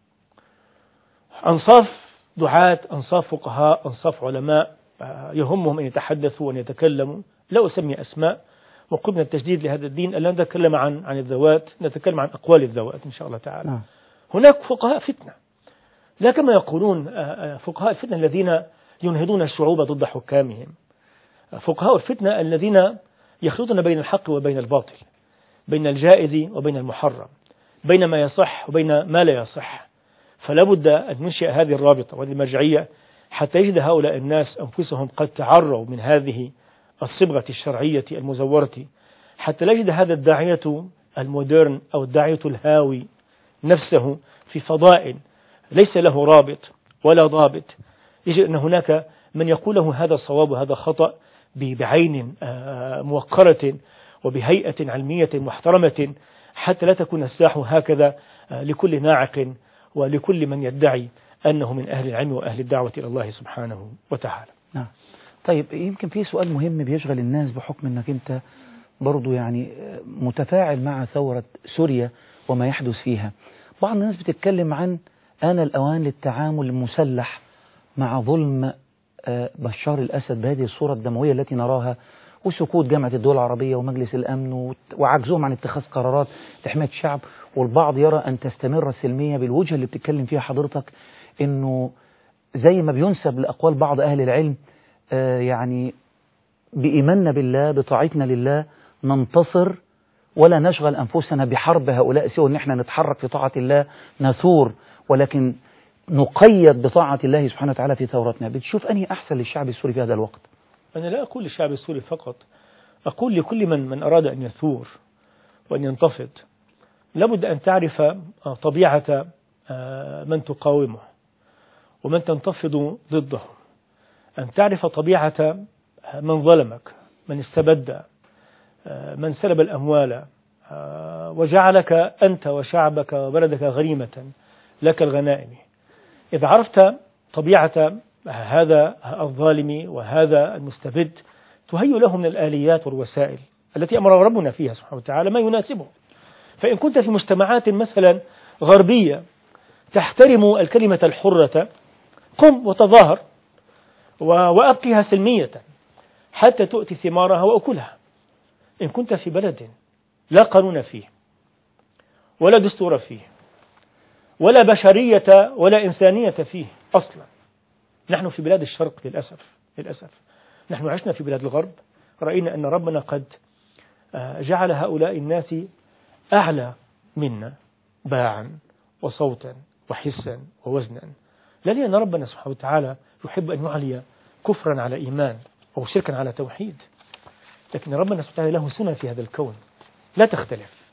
أنصاف دعاة، أنصاف فقهاء، أنصاف علماء يهمهم أن يتحدثوا وأن يتكلموا. لا أسمي أسماء، وقلنا التجديد لهذا الدين ألا نتكلم عن عن الذوات، نتكلم عن أقوال الذوات إن شاء الله تعالى. نعم. هناك فقهاء فتنة، لا كما يقولون فقهاء الفتنة الذين ينهضون الشعوب ضد حكامهم، فقهاء الفتنة الذين يخلطون بين الحق وبين الباطل، بين الجائز وبين المحرم، بين ما يصح وبين ما لا يصح. فلا بد أن ننشئ هذه الرابطة وهذه المرجعية حتى يجد هؤلاء الناس أنفسهم قد تعروا من هذه الصبغة الشرعية المزورة، حتى لا يجد هذا الداعية المودرن أو الداعية الهاوي نفسه في فضاء ليس له رابط ولا ضابط. يجد أن هناك من يقول له هذا صواب وهذا خطأ بعين موقرة وبهيئة علمية محترمة، حتى لا تكون الساحة هكذا لكل ناعق ولكل من يدعي أنه من أهل العلم وأهل الدعوة إلى الله سبحانه وتعالى. نعم. طيب يمكن في سؤال مهم بيشغل الناس بحكم أنك أنت برضو يعني متفاعل مع ثورة سوريا وما يحدث فيها. بعض الناس بتتكلم عن آن الأوان للتعامل المسلح مع ظلم بشار الأسد بهذه الصورة الدموية التي نراها، وسكوت جامعة الدول العربية ومجلس الأمن وعجزهم عن اتخاذ قرارات لحماية الشعب. والبعض يرى أن تستمر السلمية بالوجهة اللي بتتكلم فيها حضرتك، إنه زي ما بينسب لأقوال بعض أهل العلم آه يعني بإيماننا بالله بطاعتنا لله ننتصر ولا نشغل أنفسنا بحرب هؤلاء سوى أن احنا نتحرك في طاعة الله نثور، ولكن نقيد بطاعة الله سبحانه وتعالى في ثورتنا. بتشوف أنهي أحسن للشعب السوري في هذا الوقت؟ أنا لا أقول للشعب السوري فقط، أقول لكل من من أراد أن يثور وأن ينتفض لابد أن تعرف طبيعة من تقاومه ومن تنتفض ضده، أن تعرف طبيعة من ظلمك، من استبد، من سلب الأموال وجعلك أنت وشعبك وبلدك غريمة لك الغنائم. إذا عرفت طبيعة هذا الظالم وهذا المستبد تهيئ له من الآليات والوسائل التي أمر ربنا فيها سبحانه وتعالى ما يناسبه. فإن كنت في مجتمعات مثلا غربية تحترم الكلمة الحرة قم وتظاهر وأبقيها سلمية حتى تؤتي ثمارها وأكلها. إن كنت في بلد لا قانون فيه ولا دستور فيه ولا بشرية ولا إنسانية فيه أصلا. نحن في بلاد الشرق للأسف للأسف نحن عشنا في بلاد الغرب، رأينا أن ربنا قد جعل هؤلاء الناس أعلى منا باعا وصوتا وحسا ووزنا، لا لأن ربنا سبحانه وتعالى يحب أن يعلي كفرا على إيمان أو شركا على توحيد، لكن ربنا سبحانه وتعالى له سنة في هذا الكون لا تختلف،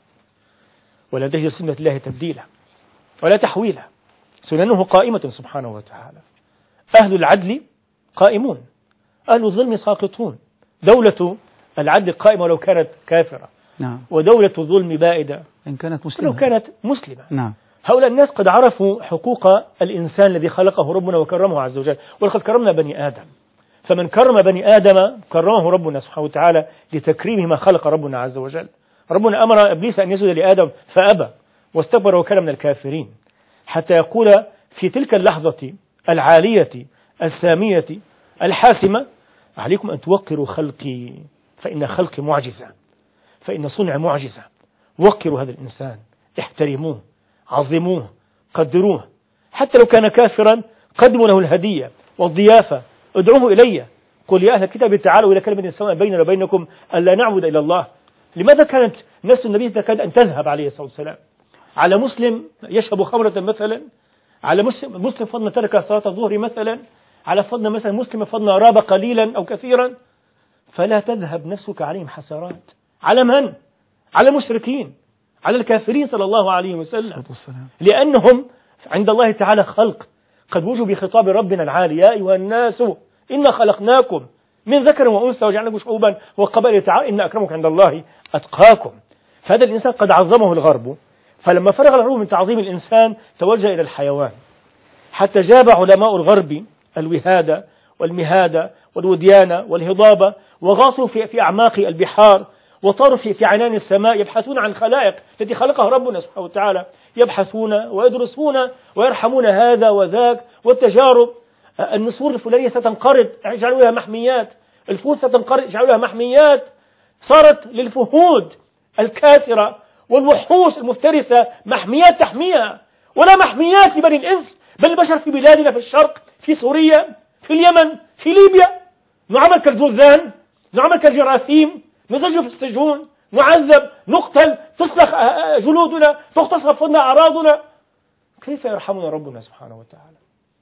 ولا تجد سنة الله تبديلا ولا تحويلا، سننه قائمة سبحانه وتعالى. أهل العدل قائمون، أهل الظلم ساقطون، دولة العدل قائمة ولو كانت كافرة، نعم. ودولة الظلم بائدة إن كانت مسلمة ولو كانت مسلمة. نعم. هؤلاء الناس قد عرفوا حقوق الإنسان الذي خلقه ربنا وكرمه عز وجل، ولقد كرمنا بني آدم، فمن كرم بني آدم كرمه ربنا سبحانه وتعالى لتكريمه ما خلق ربنا عز وجل. ربنا أمر إبليس أن يسجد لآدم فأبى واستكبر وكان من الكافرين، حتى يقول في تلك اللحظة العالية السامية الحاسمة عليكم أن توقروا خلقي فإن خلقي معجزة، فإن صنع معجزة، وقروا هذا الإنسان، احترموه، عظموه، قدروه، حتى لو كان كافرا قدموا له الهدية والضيافة، ادعوه إلي، قل يا أهل الكتاب تعالوا إلى كلمة سواء بيننا وبينكم ألا نعبد إلا الله. لماذا كانت نفس النبي تكاد أن تذهب عليه الصلاة والسلام على مسلم يشرب خمرة مثلا، على مسلم, مسلم فضل ترك صلاة الظهر مثلا، على فضل مثلا مسلم فضل راب قليلا أو كثيرا، فلا تذهب نفسك عليهم حسرات. على من؟ على المشركين، على الكافرين صلى الله عليه وسلم، لأنهم عند الله تعالى خلق قد وجوا بخطاب ربنا العالي يا أيها الناس إنا خلقناكم من ذكر وأنثى وجعلناكم شعوبا وقبائل تعالى إن أكرمكم عند الله أتقاكم. فهذا الإنسان قد عظمه الغرب، فلما فرغ الغرب من تعظيم الإنسان توجه إلى الحيوان، حتى جاب علماء الغرب الوهادة والمهادة والوديانة والهضابة وغاصوا في, في أعماق البحار وطاروا في, في عنان السماء يبحثون عن الخلائق التي خلقها ربنا سبحانه وتعالى، يبحثون ويدرسون ويرحمون هذا وذاك والتجارب. النسور الفلانية ستنقرض اجعلوا لها محميات، الفهود ستنقرض اجعلوا لها محميات، صارت للفهود الكاثرة والوحوش المفترسة محميات تحميها، ولا محميات لبني الإنس بل البشر في بلادنا في الشرق، في سوريا، في اليمن، في ليبيا، نعمل كالجرذان، نعمل كالجراثيم، نزج في السجون، نعذب، نقتل، تسلخ جلودنا، تغتصب فينا أعراضنا. كيف يرحمنا ربنا سبحانه وتعالى؟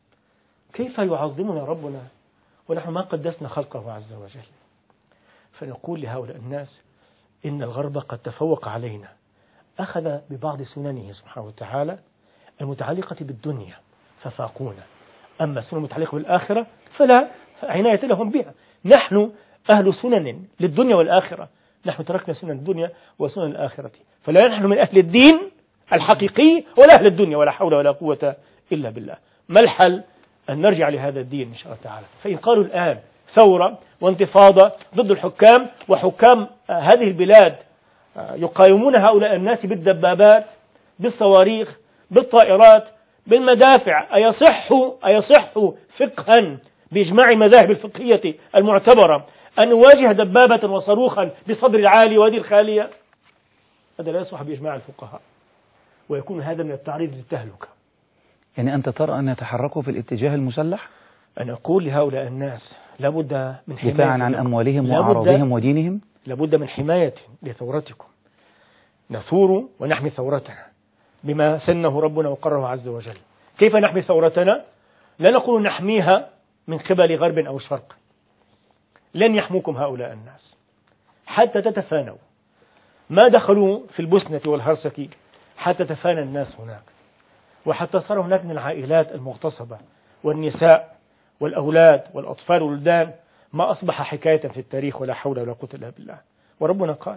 كيف يعظمنا ربنا ونحن ما قدسنا خلقه عز وجل؟ فنقول لهؤلاء الناس إن الغرب قد تفوق علينا، أخذ ببعض سننه سبحانه وتعالى المتعلقة بالدنيا ففاقونا، أما السنن المتعلقة بالآخرة فلا عناية لهم بها. نحن أهل سنن للدنيا والآخرة، نحن تركنا سنن الدنيا وسنن الآخرة، فلا نحن من أهل الدين الحقيقي ولا أهل الدنيا، ولا حول ولا قوة إلا بالله. ما الحل؟ أن نرجع لهذا الدين إن شاء الله تعالى. فإن قالوا الآن ثورة وانتفاضة ضد الحكام وحكام هذه البلاد يقاومون هؤلاء الناس بالدبابات، بالصواريخ، بالطائرات، بالمدافع، أيصح أيصح فقها بإجماع المذاهب الفقهية المعتبرة أن نواجه دبابة وصاروخا بصدر العالي وادي الخالية؟ هذا لا يصح بإجماع الفقهاء، ويكون هذا من التعريض للتهلكة. يعني أنت ترى أن يتحركوا في الاتجاه المسلح؟ أنا أقول لهؤلاء الناس لابد من حماية دفاعا عن أموالهم وأعراضهم ودينهم، لابد من حماية لثورتكم، نثور ونحمي ثورتنا بما سنه ربنا وقرره عز وجل. كيف نحمي ثورتنا؟ لا نقول نحميها من قبل غرب أو شرق، لن يحموكم هؤلاء الناس حتى تتفانوا، ما دخلوا في البسنة والهرسك حتى تفانى الناس هناك، وحتى صار هناك من العائلات المغتصبة والنساء والأولاد والأطفال والولدان ما أصبح حكاية في التاريخ، ولا حول ولا قوة إلا بالله. وربنا قال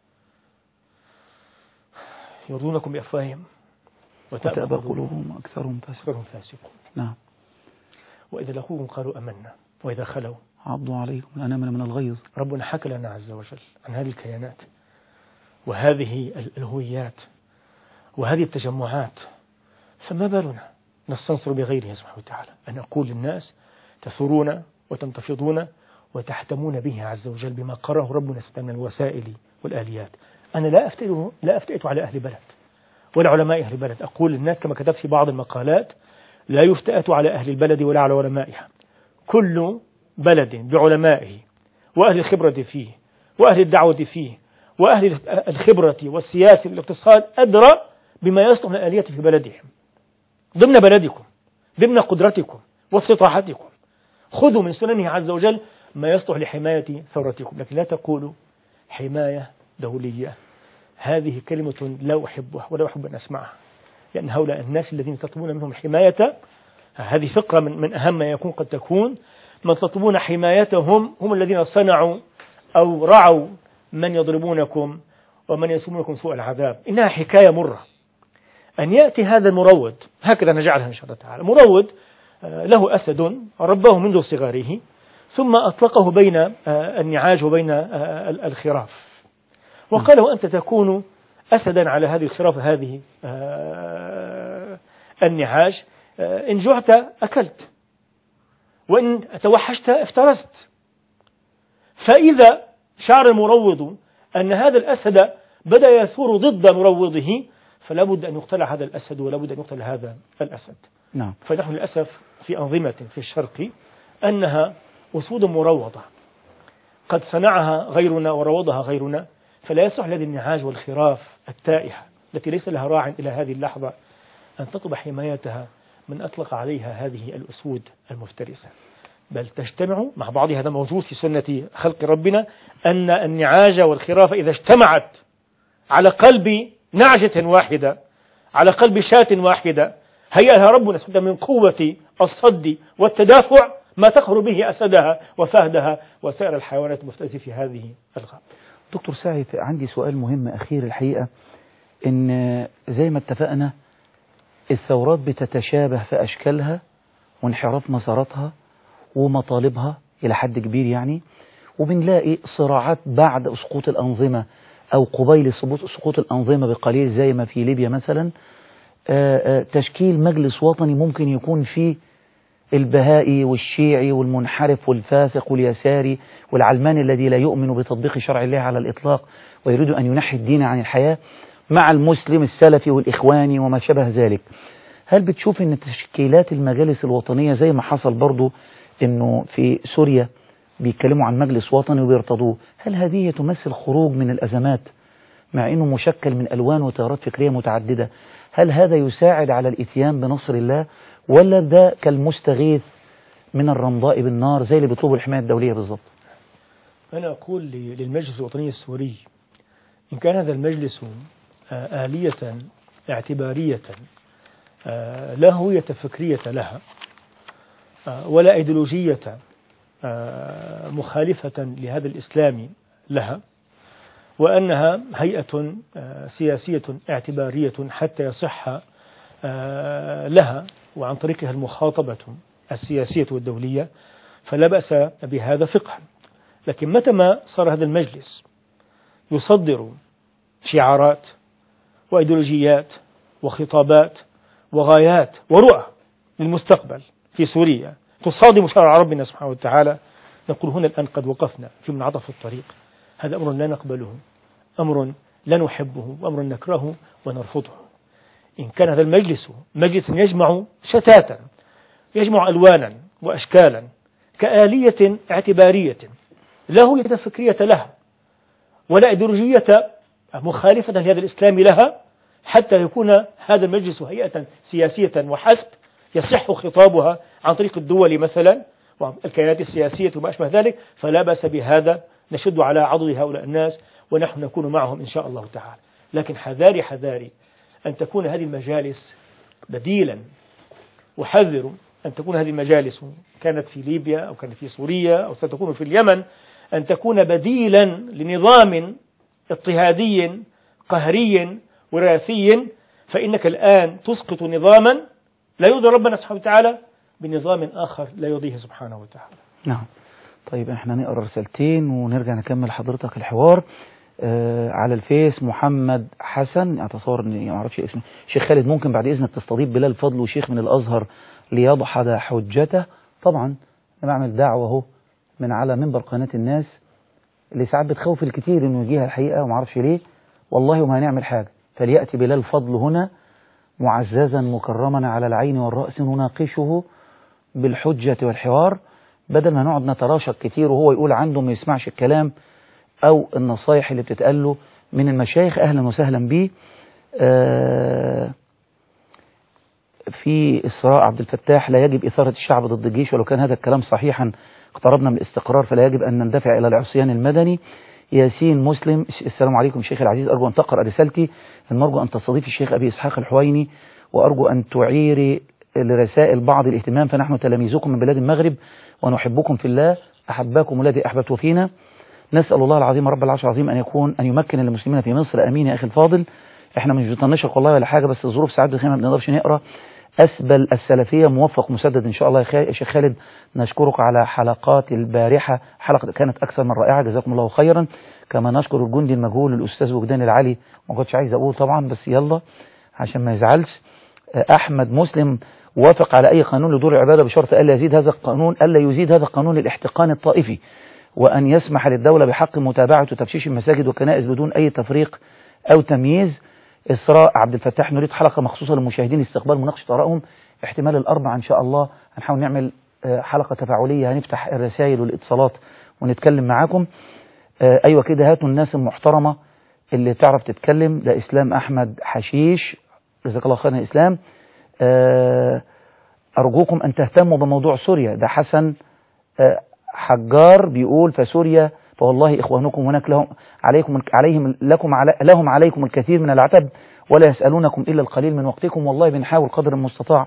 يرضونكم بأفواههم وتأبى قلوبهم أكثرهم فاسقون. نعم. وإذا لقوكم قالوا أمنا وإذا خلوا عضوا عليكم الأنامل من الغيظ. ربنا حكى لنا عز وجل عن هذه الكيانات وهذه الهويات وهذه التجمعات، فما بالنا نستنصر بغيره سبحانه وتعالى أن نقول للناس تثورون وتنتفضون وتحتمون به عز وجل بما قرره ربنا سبحانه من الوسائل والآليات. أنا لا أفتئت لا أفتئت على أهل بلد ولا علماء أهل بلد، أقول للناس كما كتبت في بعض المقالات لا يفتأت على أهل البلد ولا على علمائها، كل بلد بعلمائه وأهل الخبرة فيه وأهل الدعوة فيه وأهل الخبرة والسياسة والاقتصاد أدرى بما يصلح من الآليات في بلدهم ضمن بلدكم ضمن قدرتكم واستطاعتكم. خذوا من سننه عز وجل ما يصلح لحماية ثورتكم، لكن لا تقولوا حماية دولية. هذه كلمة لا أحبها ولا أحب أن أسمعها، لأن هؤلاء الناس الذين تطلبون منهم حماية، هذه فقرة من, من أهم ما يكون قد تكون، من تطلبون حمايتهم هم الذين صنعوا أو رعوا من يضربونكم ومن يسومونكم سوء العذاب. إنها حكاية مرة أن يأتي هذا المروض، هكذا نجعلها إن شاء الله تعالى، مروض له أسد رباه منذ صغاره ثم أطلقه بين النعاج وبين الخراف وقال وأنت تكون أسدا على هذه الخراف هذه النعاج، إن جعت أكلت وإن توحشت افترست. فإذا شعر المروض أن هذا الأسد بدأ يثور ضد مروضه فلا بد أن يقتل هذا الأسد ولا بد أن يقتل هذا الأسد. نعم. فنحن للأسف في أنظمة في الشرق أنها أسود مروضة قد صنعها غيرنا وروضها غيرنا، فلا يصح لدى النعاج والخراف التائهة التي ليس لها راع إلى هذه اللحظة أن تطلب حمايتها من أطلق عليها هذه الأسود المفترسة، بل تجتمع مع بعضها. هذا موجود في سنة خلق ربنا أن النعاج والخراف إذا اجتمعت على قلب نعجة واحدة على قلب شاة واحدة هيأها ربنا سبحانه من قوة الصد والتدافع ما تقهر به أسدها وفهدها وسائر الحيوانات المفترسة في هذه الغابة. دكتور سعيد، عندي سؤال مهم أخير الحقيقة، إن زي ما اتفقنا الثورات بتتشابه في أشكالها وانحراف مساراتها ومطالبها إلى حد كبير يعني، وبنلاقي صراعات بعد سقوط الأنظمة أو قبيل سقوط الأنظمة بقليل زي ما في ليبيا مثلا، تشكيل مجلس وطني ممكن يكون فيه البهائي والشيعي والمنحرف والفاسق واليساري والعلماني الذي لا يؤمن بتطبيق شرع الله على الإطلاق ويريد أن ينحي الدين عن الحياة، مع المسلم السلفي والإخواني وما شبه ذلك. هل بتشوف أن تشكيلات المجالس الوطنية زي ما حصل برضو أنه في سوريا بيتكلموا عن مجلس وطني وبيرتضوه، هل هذه تمثل خروج من الأزمات مع أنه مشكل من ألوان وتيارات فكرية متعددة؟ هل هذا يساعد على الإتيان بنصر الله، ولا ده كالمستغيث من الرمضاء بالنار زي اللي بيطلبوا الحماية الدولية بالضبط؟ أنا أقول للمجلس الوطني السوري إن كان هذا المجلس آلية اعتبارية لا هوية فكرية لها ولا أيديولوجية مخالفة لهذا الإسلام لها، وأنها هيئة سياسية اعتبارية حتى يصح لها وعن طريقها المخاطبة السياسية والدولية، فلا بأس بهذا فقها. لكن متى ما صار هذا المجلس يصدر شعارات وأيديولوجيات وخطابات وغايات ورؤى للمستقبل في سوريا تصادم شرع ربنا سبحانه وتعالى، نقول هنا الآن قد وقفنا في منعطف الطريق. هذا أمر لا نقبله، أمر لا نحبه، وأمر نكرهه ونرفضه. إن كان هذا المجلس مجلس يجمع شتاتا، يجمع ألوانا وأشكالا كآلية اعتبارية لا هوية فكرية لها ولا إيديولوجية مخالفة لهذا الإسلام لها، حتى يكون هذا المجلس هيئة سياسية وحسب يصح خطابها عن طريق الدول مثلا والكيانات السياسية وما أشبه ذلك، فلا بأس بهذا، نشد على عضد هؤلاء الناس ونحن نكون معهم إن شاء الله تعالى. لكن حذاري حذاري أن تكون هذه المجالس بديلا، أحذر أن تكون هذه المجالس كانت في ليبيا أو كانت في سوريا أو ستكون في اليمن أن تكون بديلا لنظام اضطهادي قهري وراثي، فإنك الآن تسقط نظاما لا يرضي ربنا سبحانه وتعالى بنظام آخر لا يرضيه سبحانه وتعالى. نعم. طيب احنا نقرأ رسالتين ونرجع نكمل حضرتك الحوار. آه على الفيس محمد حسن، اتصور اني ما اعرفش اسمه، شيخ خالد ممكن بعد اذنك تستضيف بلال فضل وشيخ من الازهر ليضحد حجته؟ طبعا انا بعمل دعوه اهو من على منبر قناه الناس اللي ساعات بتخوف الكثير انه يجيها الحقيقه وما اعرفش ليه، والله وما هنعمل حاجه، فلياتي بلال فضل هنا معززا مكرما على العين والراس نناقشه بالحجه والحوار، بدل ما نقعد نتراشق كتير وهو يقول عنده ما يسمعش الكلام أو النصايح اللي بتتقال له من المشايخ. أهلا وسهلا بيه. آه في إسراء عبد الفتاح، لا يجب إثارة الشعب ضد الجيش، ولو كان هذا الكلام صحيحا اقتربنا من الاستقرار فلا يجب أن نندفع إلى العصيان المدني. ياسين مسلم، السلام عليكم شيخ العزيز، أرجو أن تقرأ رسالتي، أرجو أن تستضيف الشيخ أبي إسحاق الحويني، وأرجو أن تعيري لرسائل بعض الاهتمام، فنحن تلاميذكم من بلاد المغرب ونحبكم في الله، أحباكم الذي أحببت فينا. نسأل الله العظيم رب العرش العظيم أن يكون أن يمكن المسلمين في مصر. أمين يا أخي الفاضل. إحنا مش بنطنشك والله ولا حاجة، بس الظروف ساعات بتخلينا ما بنقدرش نقرأ. أسبل السلفية، موفق مسدد إن شاء الله يا شيخ خالد، نشكرك على حلقات البارحة، حلقة كانت أكثر من رائعة، جزاكم الله خيرا. كما نشكر الجندي المجهول الأستاذ وجدان العلي، ما كنتش عايز أقول طبعا بس يلا عشان ما يزعلش. أحمد مسلم، وافق على أي قانون لدور العبادة بشرط ألا يزيد هذا القانون ألا يزيد هذا القانون الاحتقان الطائفي، وأن يسمح للدولة بحق متابعة وتفتيش المساجد والكنائس بدون أي تفريق أو تمييز. إسراء عبد الفتاح، نريد حلقة مخصوصة للمشاهدين استقبال مناقشة آرائهم، احتمال الأربعاء إن شاء الله هنحاول نعمل حلقة تفاعلية، هنفتح الرسائل والاتصالات ونتكلم معاكم. أيوة كده، هاتوا الناس المحترمة اللي تعرف تتكلم. ده إسلام أحمد حشيش، جزاك الله خيرا يا إسلام. أرجوكم أن تهتموا بموضوع سوريا. ده حسن حجار بيقول فسوريا فوالله إخوانكم هناك لهم عليكم عليهم لكم على لهم عليكم الكثير من العتب ولا يسألونكم إلا القليل من وقتكم. والله بنحاول قدر المستطاع.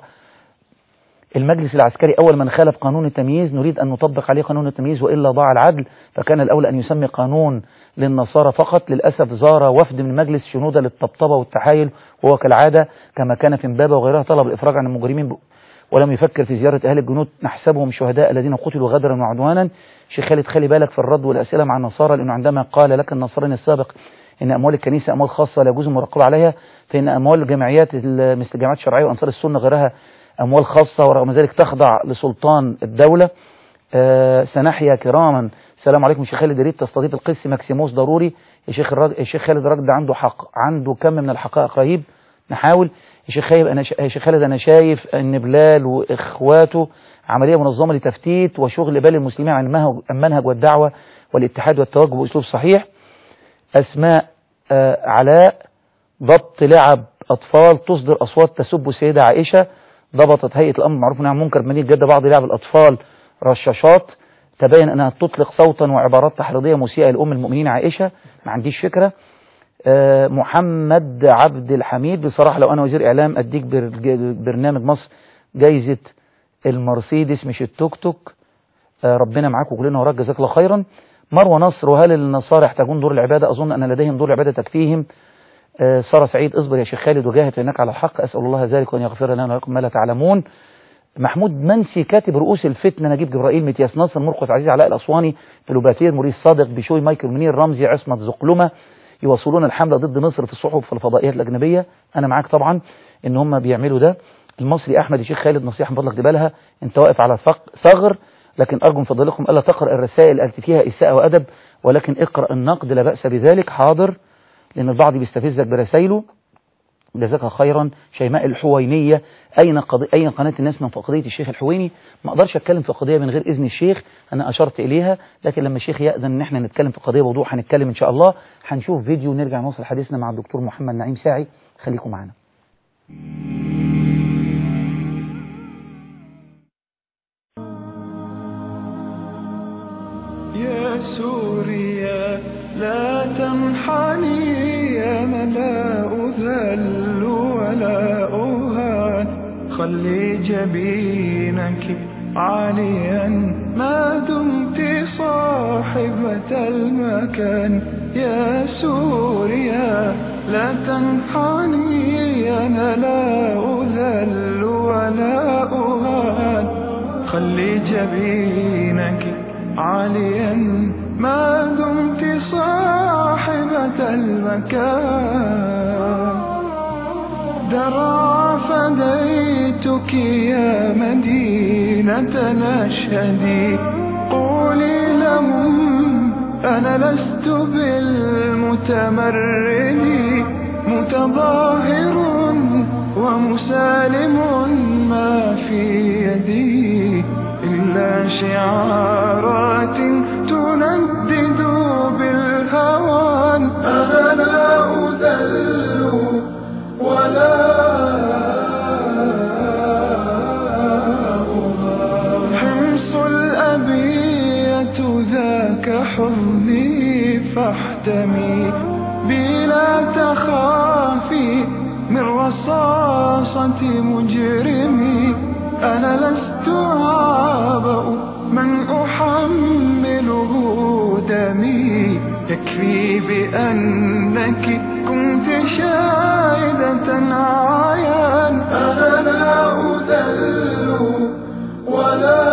المجلس العسكري أول من خالف قانون التمييز نريد أن نطبق عليه قانون التمييز وإلا ضاع العدل، فكان الأولى أن يسمي قانون للنصارى فقط. للأسف زار وفد من المجلس شنودة للطبطبة والتحايل، وهو كالعادة كما كان في امبابة وغيرها طلب الإفراج عن المجرمين ولم يفكر في زيارة أهل الجنود، نحسبهم شهداء الذين قتلوا غدرا وعدوانا. شيخ خالد خلي بالك في الرد والأسئلة مع النصارى، لأنه عندما قال لك النصراني السابق إن أموال الكنيسة أموال خاصة لا يجوز المراقبة عليها، فإن أموال الجمعيات مثل الجمعيات الشرعية وأنصار السنة غيرها أموال خاصة ورغم ذلك تخضع لسلطان الدولة. أه سنحيا كراما. السلام عليكم شيخ خالد، يريد تستضيف القس ماكسيموس ضروري. يا شيخ الرج... يا شيخ خالد الراجل ده عنده حق، عنده كم من الحقائق رهيب، نحاول. يا شيخ خالد أنا ش... يا شيخ خالد أنا شايف أن بلال وإخواته عملية منظمة لتفتيت وشغل بال المسلمين عن المنهج والدعوة والاتحاد والتوجه بأسلوب صحيح. أسماء أه علاء، ضبط لعب أطفال تصدر أصوات تسب السيدة عائشة. ضبطت هيئة الأمر بالمعروف والنهي عن المنكر بمدينة جدة بعض لعب الأطفال رشاشات، تبين أنها تطلق صوتا وعبارات تحريضية مسيئة لأم المؤمنين عائشة. ما عنديش فكرة. أه محمد عبد الحميد، بصراحة لو أنا وزير إعلام أديك برنامج مصر جايزة المرسيدس مش التوك توك. أه ربنا معاكم كلنا وراك، جزاك الله خيرا. مروة نصر، وهل النصارى يحتاجون دور العبادة؟ أظن أن لديهم دور العبادة تكفيهم. أه سارة سعيد، اصبر يا شيخ خالد وجاهد فإنك على الحق، أسأل الله ذلك وأن يغفر لنا ولكم ما لا تعلمون. محمود منسي كاتب رؤوس الفتنة، نجيب جبرائيل، متياس نصر، مرقس عزيز، علاء الأسواني، فلوباتير، موريس صادق، بشوي، مايكل منير، رمزي، عصمت زقلمة، يواصلون الحملة ضد مصر في الصحف في الفضائيات الأجنبية. أنا معاك طبعا إن هم بيعملوا ده. المصري أحمد، يا شيخ خالد نصيحة من فضلك تبالها، أنت واقف على ثغر، لكن أرجو من فضلكم ألا تقرأ الرسائل التي فيها إساءة وأدب، ولكن اقرأ النقد لا بأس بذلك. حاضر، لأن البعض بيستفزك برسائله. جزاك خيرا شيماء الحوينية، أين قضي... أين قناة الناس من قضية الشيخ الحويني؟ ما أقدرش أتكلم في قضية من غير إذن الشيخ، أنا أشرت إليها، لكن لما الشيخ يأذن إن إحنا نتكلم في قضية بوضوح هنتكلم إن شاء الله. هنشوف فيديو ونرجع نوصل حديثنا مع الدكتور محمد نعيم ساعي، خليكم معنا. يا سوريا لا تمحني، أنا لا أذل ولا أهان، خلي جبينك عاليا ما دمت صاحبة المكان. يا سوريا لا تنحني، أنا لا أذل ولا أهان، خلي جبينك عاليا ما دمت صاحبة المكان. درع فديتك يا مدينة نشهدي، قولي لهم أنا لست بالمتمرد، متظاهر ومسالم ما في يدي إلا شعارات تندد بالهوان. أنا لا أذل ولا أهان، حمص الأبية ذاك حضني فاحتمي، بلا تخافي من رصاصة مجرمي. أنا لست أعبأ من أحمله دمي، يكفي بأنك كنت شاهدة عيان. أنا لا أذل ولا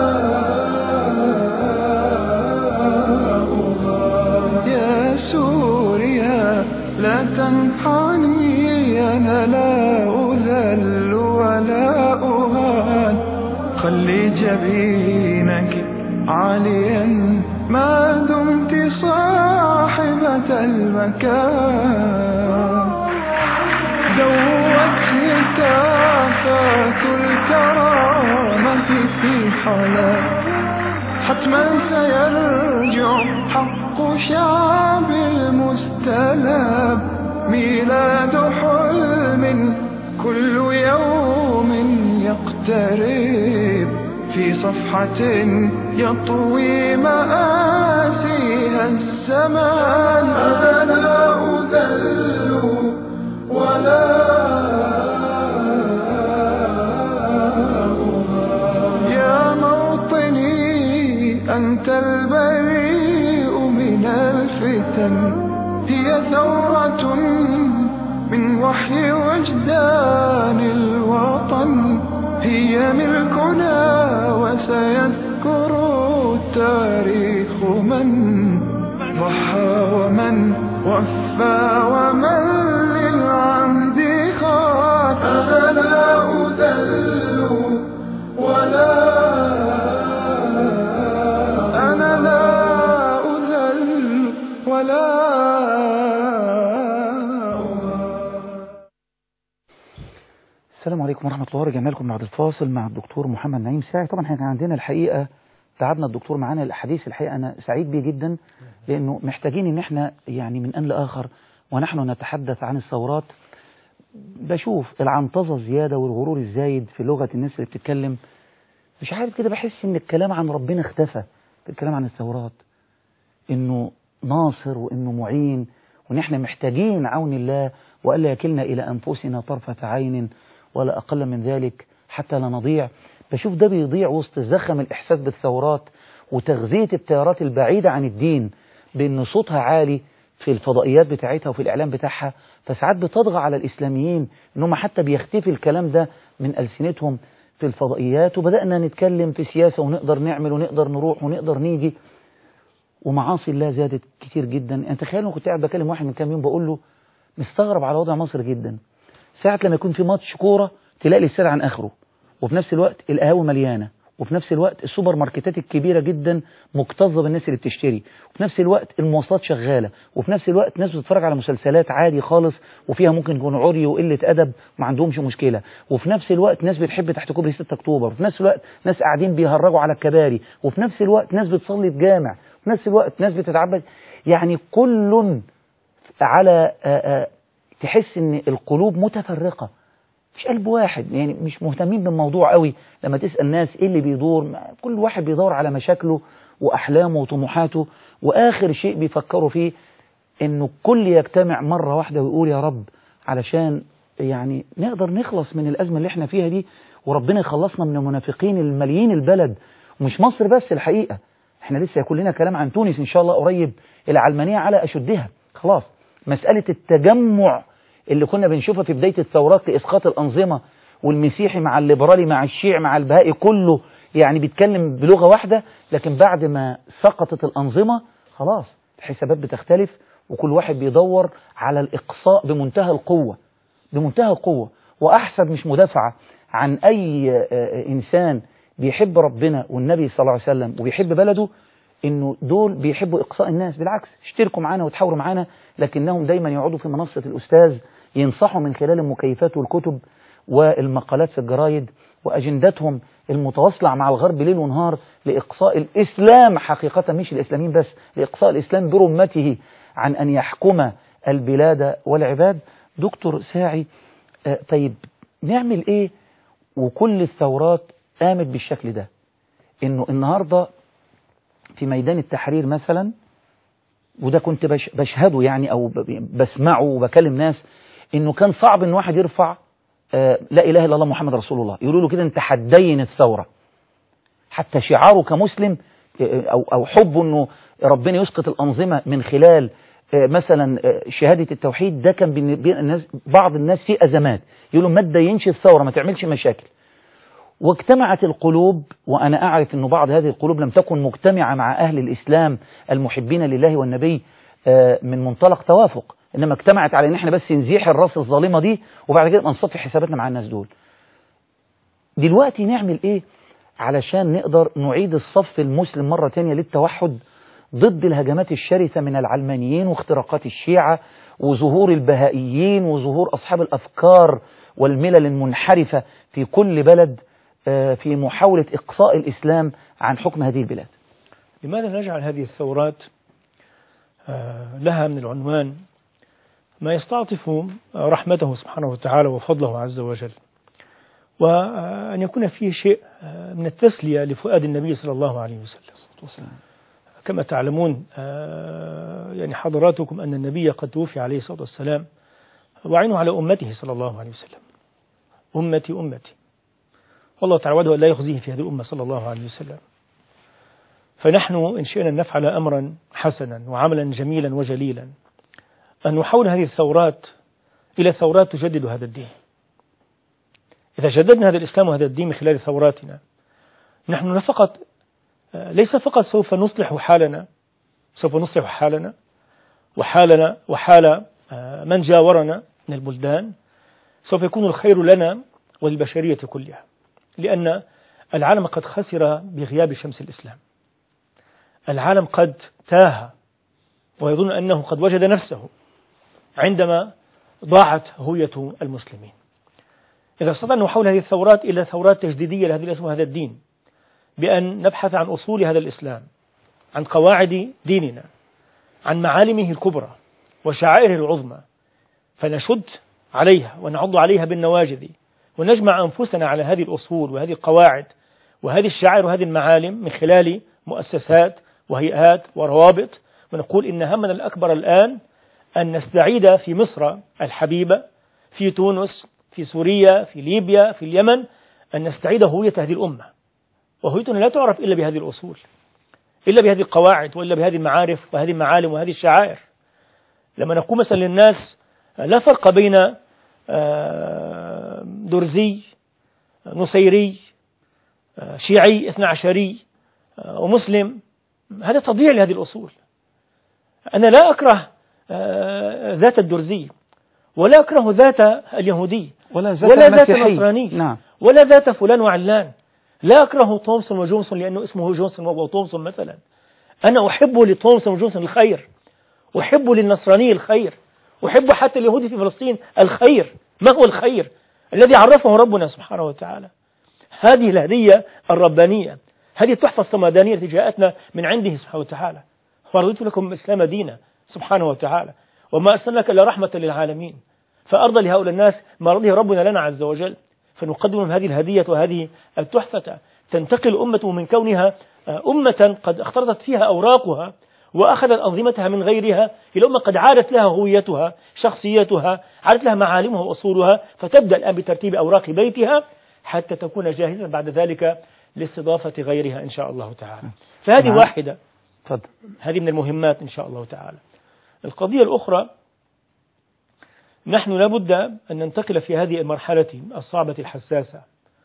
أهان، يا سوريا لا تنحني، أنا لا أذل ولا أهان، خلي جبينك عاليا ما دمت صاحبة المكان. دوت هتافات الكرامة في حالات، حتما سيرجع حق شعب المستلاب. ميلاد حلم كل يوم يقترب، في صفحة يطوي مآسيها الزمان. أنا لا أذل ولا أهان، يا موطني أنت البريء من الفتن، هي ثورة من وحي وجدان الوطن، هي ملكنا وسيذكر التاريخ من ضحى ومن وفى ومن للعهد خان. أنا لا أذل ولا أنا لا أذل ولا. السلام عليكم ورحمة الله، رجعنا لكم بعد الفاصل مع الدكتور محمد نعيم ساعي. طبعا احنا كان عندنا الحقيقة تعبنا الدكتور معانا الحديث، الحقيقة أنا سعيد بيه جدا، لأنه محتاجين إن احنا يعني من آن لآخر ونحن نتحدث عن الثورات بشوف العنطزة الزيادة والغرور الزايد في لغة الناس اللي بتتكلم. مش عارف كده، بحس إن الكلام عن ربنا اختفى في الكلام عن الثورات، إنه ناصر وإنه معين، وإن احنا محتاجين عون الله، وألا يكلنا إلى أنفسنا طرفة عين ولا أقل من ذلك حتى لا نضيع. بشوف ده بيضيع وسط زخم الإحساس بالثورات وتغذية التيارات البعيدة عن الدين بأن صوتها عالي في الفضائيات بتاعتها وفي الإعلام بتاعها، فساعات بتضغى على الإسلاميين أنهم حتى بيختفي الكلام ده من ألسنتهم في الفضائيات، وبدأنا نتكلم في سياسة ونقدر نعمل ونقدر نروح ونقدر نيجي، ومعاصي الله زادت كتير جدا. يعني تخيلوا كنت قاعد بكلم واحد من كام يوم بقول له مستغرب على وضع مصر جدا، ساعة لما يكون في ماتش كورة تلاقي الاستاد عن آخره، وفي نفس الوقت القهاوي مليانة وفي نفس الوقت السوبر ماركتات الكبيرة جدا مكتظة بالناس اللي بتشتري، وفي نفس الوقت المواصلات شغالة، وفي نفس الوقت ناس بتتفرج على مسلسلات عادي خالص وفيها ممكن يكون عري وقلة أدب وما عندهمش مشكلة، وفي نفس الوقت ناس بتحب تحت كوبري ستة أكتوبر، وفي نفس الوقت ناس قاعدين بيهرجوا على الكباري، وفي نفس الوقت ناس بتصلي في جامع، وفي نفس الوقت ناس بتتعبد. يعني كل على آآ آآ تحس ان القلوب متفرقة، مش قلب واحد، يعني مش مهتمين بالموضوع قوي. لما تسأل ناس ايه اللي بيدور، كل واحد بيدور على مشاكله وأحلامه وطموحاته، وآخر شيء بيفكروا فيه انه كل يجتمع مرة واحدة ويقول يا رب علشان يعني نقدر نخلص من الأزمة اللي احنا فيها دي، وربنا يخلصنا من المنافقين الماليين البلد. ومش مصر بس الحقيقة، احنا لسه يكون لنا كلام عن تونس ان شاء الله قريب، العلمانية على أشدها خلاص. مسألة التجمع اللي كنا بنشوفها في بداية الثورات لإسقاط الأنظمة، والمسيحي مع الليبرالي مع الشيعي مع البهائي كله يعني بيتكلم بلغة واحدة، لكن بعد ما سقطت الأنظمة خلاص الحسابات بتختلف، وكل واحد بيدور على الإقصاء بمنتهى القوة بمنتهى القوة. وأحسب مش مدافعة عن أي إنسان بيحب ربنا والنبي صلى الله عليه وسلم وبيحب بلده، إنه دول بيحبوا إقصاء الناس. بالعكس اشتركوا معانا وتحاوروا معانا، لكنهم دايما يقعدوا في منصة الأستاذ ينصحوا من خلال المكيفات والكتب والمقالات في الجرايد، وأجندتهم المتواصلة مع الغرب ليل ونهار لإقصاء الإسلام حقيقة، مش الإسلاميين بس، لإقصاء الإسلام برمته عن أن يحكم البلاد والعباد. دكتور ساعي، آه طيب نعمل إيه وكل الثورات قامت بالشكل ده؟ إنه النهاردة في ميدان التحرير مثلا، وده كنت بشهده يعني أو بسمعه وبكلم ناس، إنه كان صعب إن واحد يرفع آه لا إله إلا الله محمد رسول الله، يقولوا له كده أنت هتدين الثورة. حتى شعاره كمسلم أو أو حبه إنه ربنا يسقط الأنظمة من خلال آه مثلا آه شهادة التوحيد، ده كان بين الناس بعض الناس فيه أزمات، يقولوا ما تدينش الثورة، ما تعملش مشاكل. واجتمعت القلوب، وأنا أعرف أن بعض هذه القلوب لم تكن مجتمعة مع أهل الإسلام المحبين لله والنبي من منطلق توافق، إنما اجتمعت على أن احنا بس نزيح الراس الظالمة دي وبعد كده نصفي حساباتنا مع الناس دول. دلوقتي نعمل إيه علشان نقدر نعيد الصف المسلم مرة تانية للتوحد ضد الهجمات الشرسة من العلمانيين واختراقات الشيعة وظهور البهائيين وظهور أصحاب الأفكار والملل المنحرفة في كل بلد في محاولة إقصاء الإسلام عن حكم هذه البلاد؟ لماذا نجعل هذه الثورات لها من العنوان ما يستعطف رحمته سبحانه وتعالى وفضله عز وجل، وأن يكون فيه شيء من التسلية لفؤاد النبي صلى الله عليه وسلم. كما تعلمون يعني حضراتكم أن النبي قد توفي عليه الصلاة والسلام وعينه على أمته صلى الله عليه وسلم، أمتي أمتي، والله تعالى وعده أن لا يخزيه في هذه الأمة صلى الله عليه وسلم. فنحن إن شئنا أن نفعل أمرا حسنا وعملا جميلا وجليلا، أن نحول هذه الثورات إلى ثورات تجدد هذا الدين. إذا جددنا هذا الإسلام وهذا الدين من خلال ثوراتنا، نحن فقط ليس فقط سوف نصلح حالنا، سوف نصلح حالنا وحالنا وحال من جاورنا من البلدان، سوف يكون الخير لنا وللبشرية كلها، لأن العالم قد خسر بغياب شمس الإسلام. العالم قد تاه ويظن أنه قد وجد نفسه عندما ضاعت هوية المسلمين. إذا استطعنا نحول هذه الثورات إلى ثورات تجديدية لهذه الاسم وهذا الدين، بأن نبحث عن أصول هذا الإسلام، عن قواعد ديننا، عن معالمه الكبرى وشعائره العظمى، فنشد عليها ونعض عليها بالنواجذ، ونجمع أنفسنا على هذه الأصول وهذه القواعد وهذه الشعائر وهذه المعالم من خلال مؤسسات وهيئات وروابط، ونقول إن همنا الأكبر الآن أن نستعيد في مصر الحبيبة، في تونس، في سوريا، في ليبيا، في اليمن، أن نستعيد هوية هذه الأمة. وهويتنا لا تعرف إلا بهذه الأصول، إلا بهذه القواعد، وإلا بهذه المعارف وهذه المعالم وهذه الشعائر. لما نقول مثلا للناس لا فرق بين درزي، نصيري، شيعي، اثنى عشري ومسلم، هذا تضييع لهذه الأصول. أنا لا أكره ذات الدرزي، ولا أكره ذات اليهودي، ولا ذات, ولا ذات النصراني، نعم. ولا ذات فلان وعلان، لا أكره تومسون وجونسون لأنه اسمه جونسون وهو تومسون مثلا. أنا أحب لتومسون وجونسون الخير، أحب للنصراني الخير، أحب حتى اليهودي في فلسطين الخير. ما هو الخير الذي عرفه ربنا سبحانه وتعالى؟ هذه الهدية الربانية، هذه التحفة الصمدانية التي جاءتنا من عنده سبحانه وتعالى. ورضيت لكم الإسلام دينا سبحانه وتعالى وما أرسلناك إلا رحمة للعالمين. فأرضى لهؤلاء الناس ما رضيه ربنا لنا عز وجل، فنقدم لهم هذه الهدية وهذه التحفة. تنتقل أمته من كونها أمة قد اختلطت فيها أوراقها وأخذت أنظمتها من غيرها إلى أمة قد عادت لها هويتها، شخصيتها، عادت لها معالمها وأصولها، فتبدأ الآن بترتيب أوراق بيتها حتى تكون جاهزة بعد ذلك لاستضافة غيرها إن شاء الله تعالى. فهذه نعم. واحدة، تفضل. هذه من المهمات إن شاء الله تعالى. القضية الأخرى، نحن لابد أن ننتقل في هذه المرحلة الصعبة الحساسة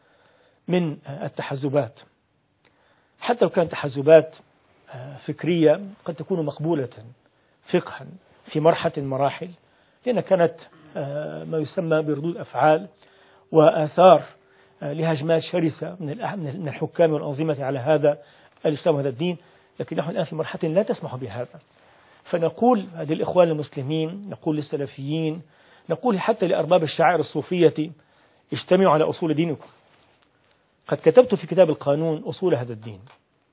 من التحزبات، حتى لو كانت تحزبات فكرية قد تكون مقبولة فقها في مرحلة المراحل، لأن كانت ما يسمى بردود أفعال وآثار لهجمات شرسة من الحكام والأنظمة على هذا الإسلام وهذا الدين. لكن نحن الآن في مرحلة لا تسمح بهذا، فنقول هذه الإخوان المسلمين، نقول للسلفيين، نقول حتى لأرباب الشعائر الصوفية: اجتمعوا على أصول دينكم. قد كتبت في كتاب القانون أصول هذا الدين،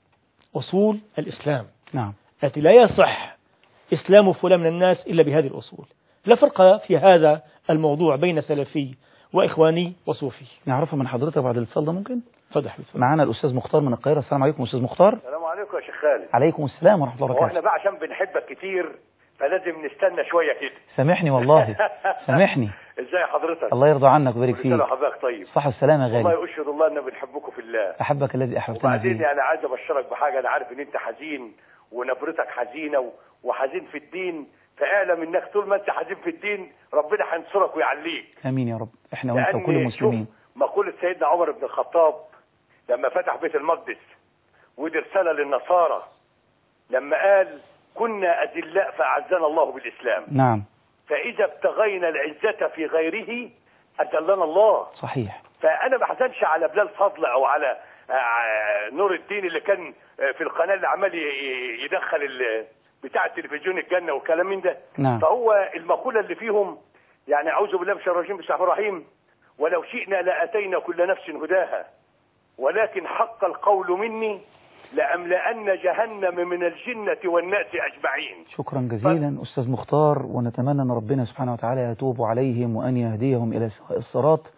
أصول الإسلام، نعم، التي لا يصح إسلام فلان من الناس إلا بهذه الأصول. لا فرق في هذا الموضوع بين سلفي وإخواني وصوفي. نعرفها من حضرتك بعد الاتصال ده ممكن؟ تفضل حبيبي. معانا الأستاذ مختار من القاهرة. السلام عليكم أستاذ مختار. السلام عليكم يا شيخ خالد. عليكم السلام ورحمة الله وبركاته. واحنا بقى عشان بنحبك كتير فلازم نستنى شوية كده. سامحني والله سامحني. ازاي حضرتك؟ الله يرضى عنك ويبارك فيك. الله حضرتك طيب. صحة والسلامة يا غالي. والله أشهد الله إن بنحبكم في الله. أحبك الذي أحببتني فيه. وبعدين يعني عايز أبشرك بحاجة، أنا عارف إن أنت حزين ونبرتك حزينة وحزين في الدين، فاعلم إنك طول ما أنت حزين في الدين ربنا هينصرك ويعليك. آمين يا رب، إحنا وأنت وكل المسلمين. مقولة سيدنا عمر بن الخطاب لما فتح بيت المقدس، ودي رسالة للنصارى لما قال: كنا أذلاء فأعزنا الله بالإسلام. نعم. فإذا ابتغينا العزة في غيره أذلنا الله. صحيح. فأنا ما بحزنش على بلال فضل أو على نور الدين اللي كان في القناة اللي عمال يدخل بتاع التلفزيون الجنة والكلام من ده. نعم. فهو المقولة اللي فيهم يعني: أعوذ بالله من الشيطان الرجيم، بسم الله الرحمن الرحيم، ولو شئنا لأتينا كل نفس هداها ولكن حق القول مني لأملأن جهنم من الجنة والناس أجمعين. شكرا جزيلا ف... أستاذ مختار، ونتمنى أن ربنا سبحانه وتعالى يتوب عليهم وأن يهديهم إلى سواء الصراط،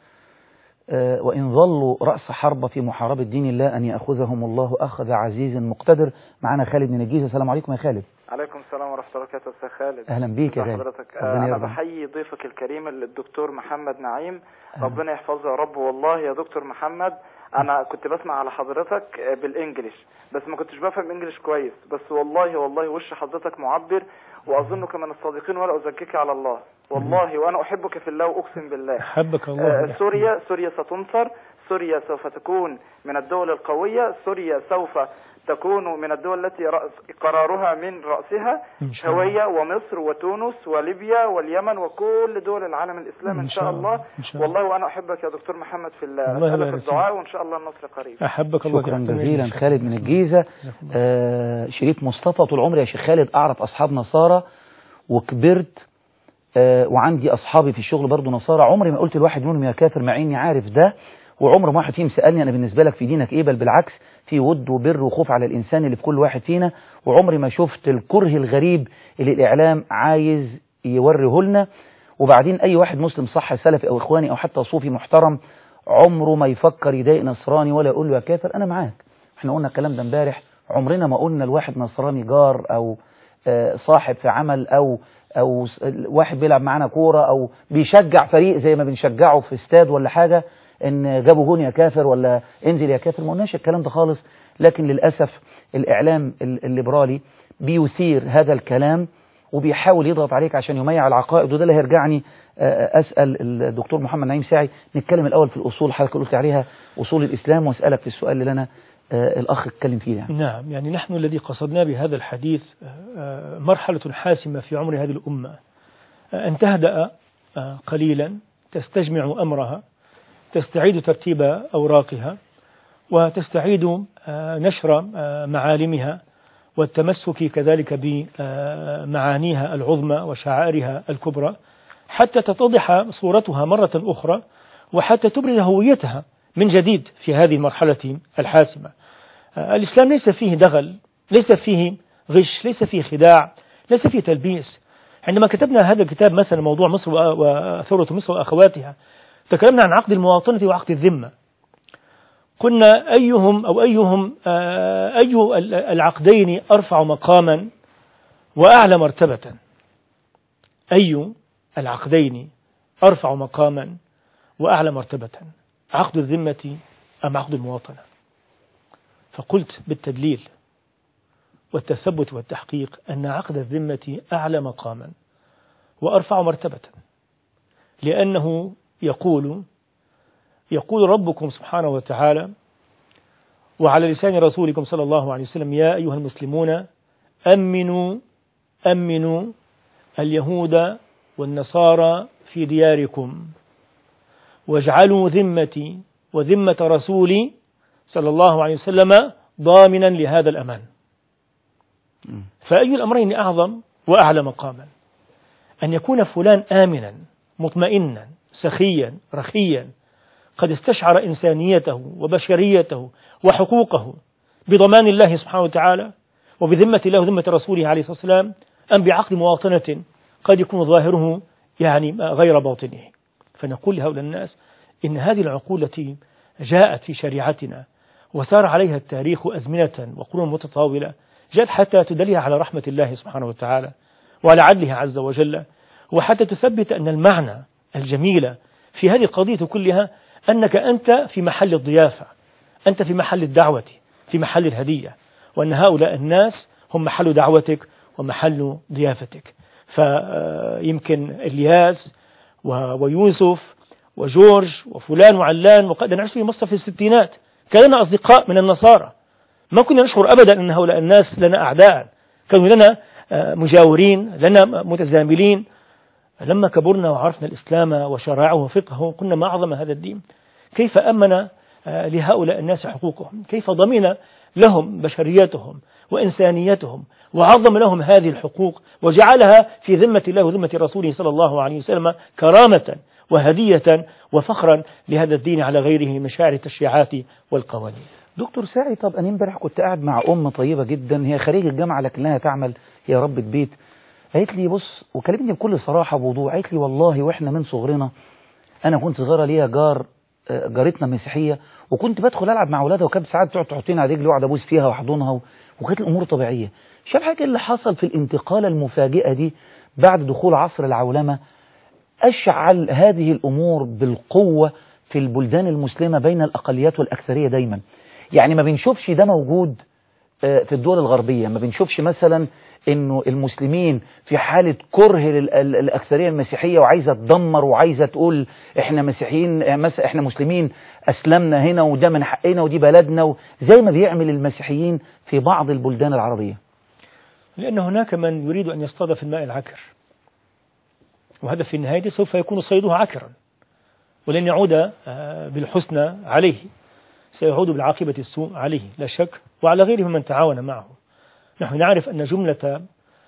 أه وإن ظلوا رأس حرب في محاربة دين الله أن يأخذهم الله أخذ عزيز مقتدر. معنا خالد من الجيزة. السلام عليكم يا خالد. عليكم السلام ورحمة الله وبركاته. أستاذ خالد، أهلا بيك يا غالي. أنا بحيي ضيفك الكريم الدكتور محمد نعيم، ربنا يحفظه يا رب. والله يا دكتور محمد أنا كنت بسمع على حضرتك بالإنجليش بس ما كنتش بفهم إنجليش كويس، بس والله والله وش حضرتك معبر، وأظنك من الصادقين ولا أزكيك على الله والله، وأنا أحبك في الله وأقسم بالله. أحبك الله. آه سوريا سوريا ستنصر، سوريا سوف تكون من الدول القوية، سوريا سوف تكون من الدول التي قرارها من رأسها هوية، ومصر وتونس وليبيا واليمن وكل دول العالم الإسلامي إن شاء الله. والله وأنا أحبك يا دكتور محمد في الله، في الدعاء وإن شاء الله النصر قريب. أحبك الله. شكرا جزيلا خالد من الجيزة. آه شريف مصطفى: طول عمري يا شيخ خالد أعرف أصحاب نصارى وكبرت آه وعندي أصحابي في الشغل برضو نصارى، عمري ما قلت لواحد منهم يا كافر مع إني عارف ده، وعمر ما واحد فيهم سألني أنا بالنسبة لك في دينك إيه، بل بالعكس في ود وبر وخوف على الإنسان اللي في كل واحد فينا، وعمري ما شفت الكره الغريب اللي الإعلام عايز يوريه لنا. وبعدين أي واحد مسلم صح سلفي أو إخواني أو حتى صوفي محترم عمره ما يفكر يضايق نصراني ولا يقول له يا كافر. أنا معاك، احنا قلنا الكلام ده امبارح، عمرنا ما قلنا الواحد نصراني جار أو صاحب في عمل أو أو واحد بيلعب معانا كورة أو بيشجع فريق زي ما بنشجعه في استاد ولا حاجة ان جابوا جون يا كافر ولا انزل يا كافر، ما قلناش الكلام ده خالص. لكن للأسف الإعلام الليبرالي بيثير هذا الكلام وبيحاول يضغط عليك عشان يميع العقائد، وده اللي هيرجعني أسأل الدكتور محمد نعيم ساعي نتكلم الأول في الأصول حضرتك قلت عليها أصول الإسلام، وأسألك في السؤال اللي أنا الأخ اتكلم فيه. يعني. نعم، يعني نحن الذي قصدنا بهذا الحديث مرحلة حاسمة في عمر هذه الأمة، أن تهدأ قليلا، تستجمع أمرها، تستعيد ترتيب أوراقها، وتستعيد نشر معالمها والتمسك كذلك بمعانيها العظمى وشعائرها الكبرى، حتى تتضح صورتها مرة أخرى، وحتى تبرز هويتها من جديد في هذه المرحلة الحاسمة. الإسلام ليس فيه دغل، ليس فيه غش، ليس فيه خداع، ليس فيه تلبيس. عندما كتبنا هذا الكتاب مثلا موضوع مصر وثورة مصر وأخواتها، تكلمنا عن عقد المواطنة وعقد الذمة. قلنا أيهم أو أيهم أي العقدين أرفع مقاما وأعلى مرتبة؟ أي العقدين أرفع مقاما وأعلى مرتبة، عقد الذمة أم عقد المواطنة؟ فقلت بالتدليل والتثبت والتحقيق أن عقد الذمة أعلى مقاما وأرفع مرتبة، لأنه يقول يقول ربكم سبحانه وتعالى وعلى لسان رسولكم صلى الله عليه وسلم: يا أيها المسلمون أمنوا أمنوا اليهود والنصارى في دياركم واجعلوا ذمتي وذمة رسولي صلى الله عليه وسلم ضامنا لهذا الأمان. فأي الأمرين أعظم وأعلى مقاما؟ أن يكون فلان آمنا مطمئنا سخيا رخيا قد استشعر إنسانيته وبشريته وحقوقه بضمان الله سبحانه وتعالى وبذمة الله وذمة رسوله عليه الصلاة والسلام، أم بعقد مواطنة قد يكون ظاهره يعني غير باطنه؟ فنقول لهؤلاء الناس إن هذه العقول التي جاءت في شريعتنا وسار عليها التاريخ أزمنة وقرون متطاولة، جاءت حتى تدلها على رحمة الله سبحانه وتعالى وعلى عدله عز وجل، وحتى تثبت أن المعنى الجميل في هذه القضية كلها أنك أنت في محل الضيافة، أنت في محل الدعوة، في محل الهدية، وأن هؤلاء الناس هم محل دعوتك ومحل ضيافتك. فيمكن إلياس ويوسف وجورج وفلان وعلان، وقد نعيش في مصر في الستينات كاننا أصدقاء من النصارى، ما كنا نشعر أبدا أن هؤلاء الناس لنا أعداء، كانوا لنا مجاورين، لنا متزاملين. لما كبرنا وعرفنا الإسلام وشرائعه وفقهه قلنا ما أعظم هذا الدين، كيف أمن لهؤلاء الناس حقوقهم، كيف ضمن لهم بشريتهم وإنسانيتهم وعظم لهم هذه الحقوق وجعلها في ذمة الله وذمة رسوله صلى الله عليه وسلم كرامة وهدية وفخرا لهذا الدين على غيره من شاعر التشريعات والقوانين. دكتور ساعي، طب أنا امبارح كنت قاعد مع أم طيبة جدا، هي خريج الجامعة لكنها تعمل، هي ربة بيت. قالت لي بص، وكلمتني بكل صراحة ووضوح، قالت لي والله وإحنا من صغرنا، أنا كنت صغيرة ليا جار جارتنا مسيحية، وكنت بدخل ألعب مع أولادها، وكانت ساعات تقعد تحطيني على رجلي وأقعد أبوس فيها وأحضنها، وكانت الأمور طبيعية. شايف حاجة اللي حصل في الانتقالة المفاجئة دي بعد دخول عصر العولمة أشعل هذه الأمور بالقوة في البلدان المسلمة بين الأقليات والأكثرية دايما. يعني ما بنشوفش ده موجود في الدول الغربية، ما بنشوفش مثلا انه المسلمين في حالة كره للأكثرية المسيحية وعايزة تدمر وعايزة تقول احنا مسيحيين، احنا مسلمين اسلمنا هنا وده من حقنا ودي بلدنا، زي ما بيعمل المسيحيين في بعض البلدان العربية. لأن هناك من يريد أن يصطاد في الماء العكر، وهذا في النهاية سوف يكون صيده عكرا ولن يعود بالحسنى عليه، سيعود بالعاقبة السوء عليه لا شك، وعلى غيره من تعاون معه. نحن نعرف أن جملة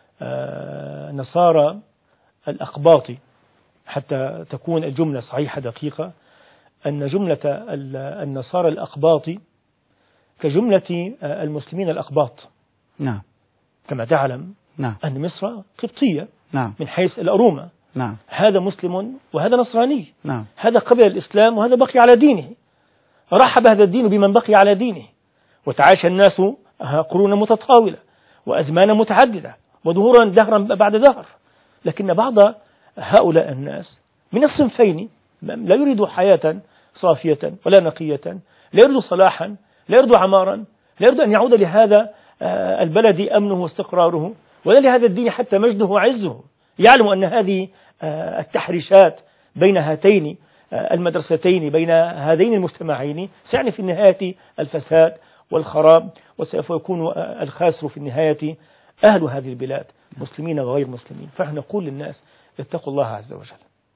نصارى الأقباط، حتى تكون الجملة صحيحة دقيقة، أن جملة النصارى الأقباط كجملة المسلمين الأقباط. نعم. كما تعلم نعم. أن مصر قبطية. نعم. من حيث الأرومة. نعم. هذا مسلم وهذا نصراني. نعم. هذا قبل الإسلام وهذا بقي على دينه، رحب هذا الدين بمن بقي على دينه، وتعايش الناس قرونا متطاولة وأزمانا متعددة وظهورا دهرا بعد دهر. لكن بعض هؤلاء الناس من الصنفين لا يريد حياة صافية ولا نقية، لا يريد صلاحا، لا يريد عمارا، لا يريد أن يعود لهذا البلد أمنه واستقراره، ولا لهذا الدين حتى مجده وعزه. يعلم أن هذه التحريشات بين هاتين المدرستين، بين هذين المجتمعين، سيعني في النهاية الفساد والخراب، وسوف يكون الخاسر في النهاية أهل هذه البلاد، مسلمين وغير مسلمين. فنحن نقول للناس اتقوا الله عز وجل،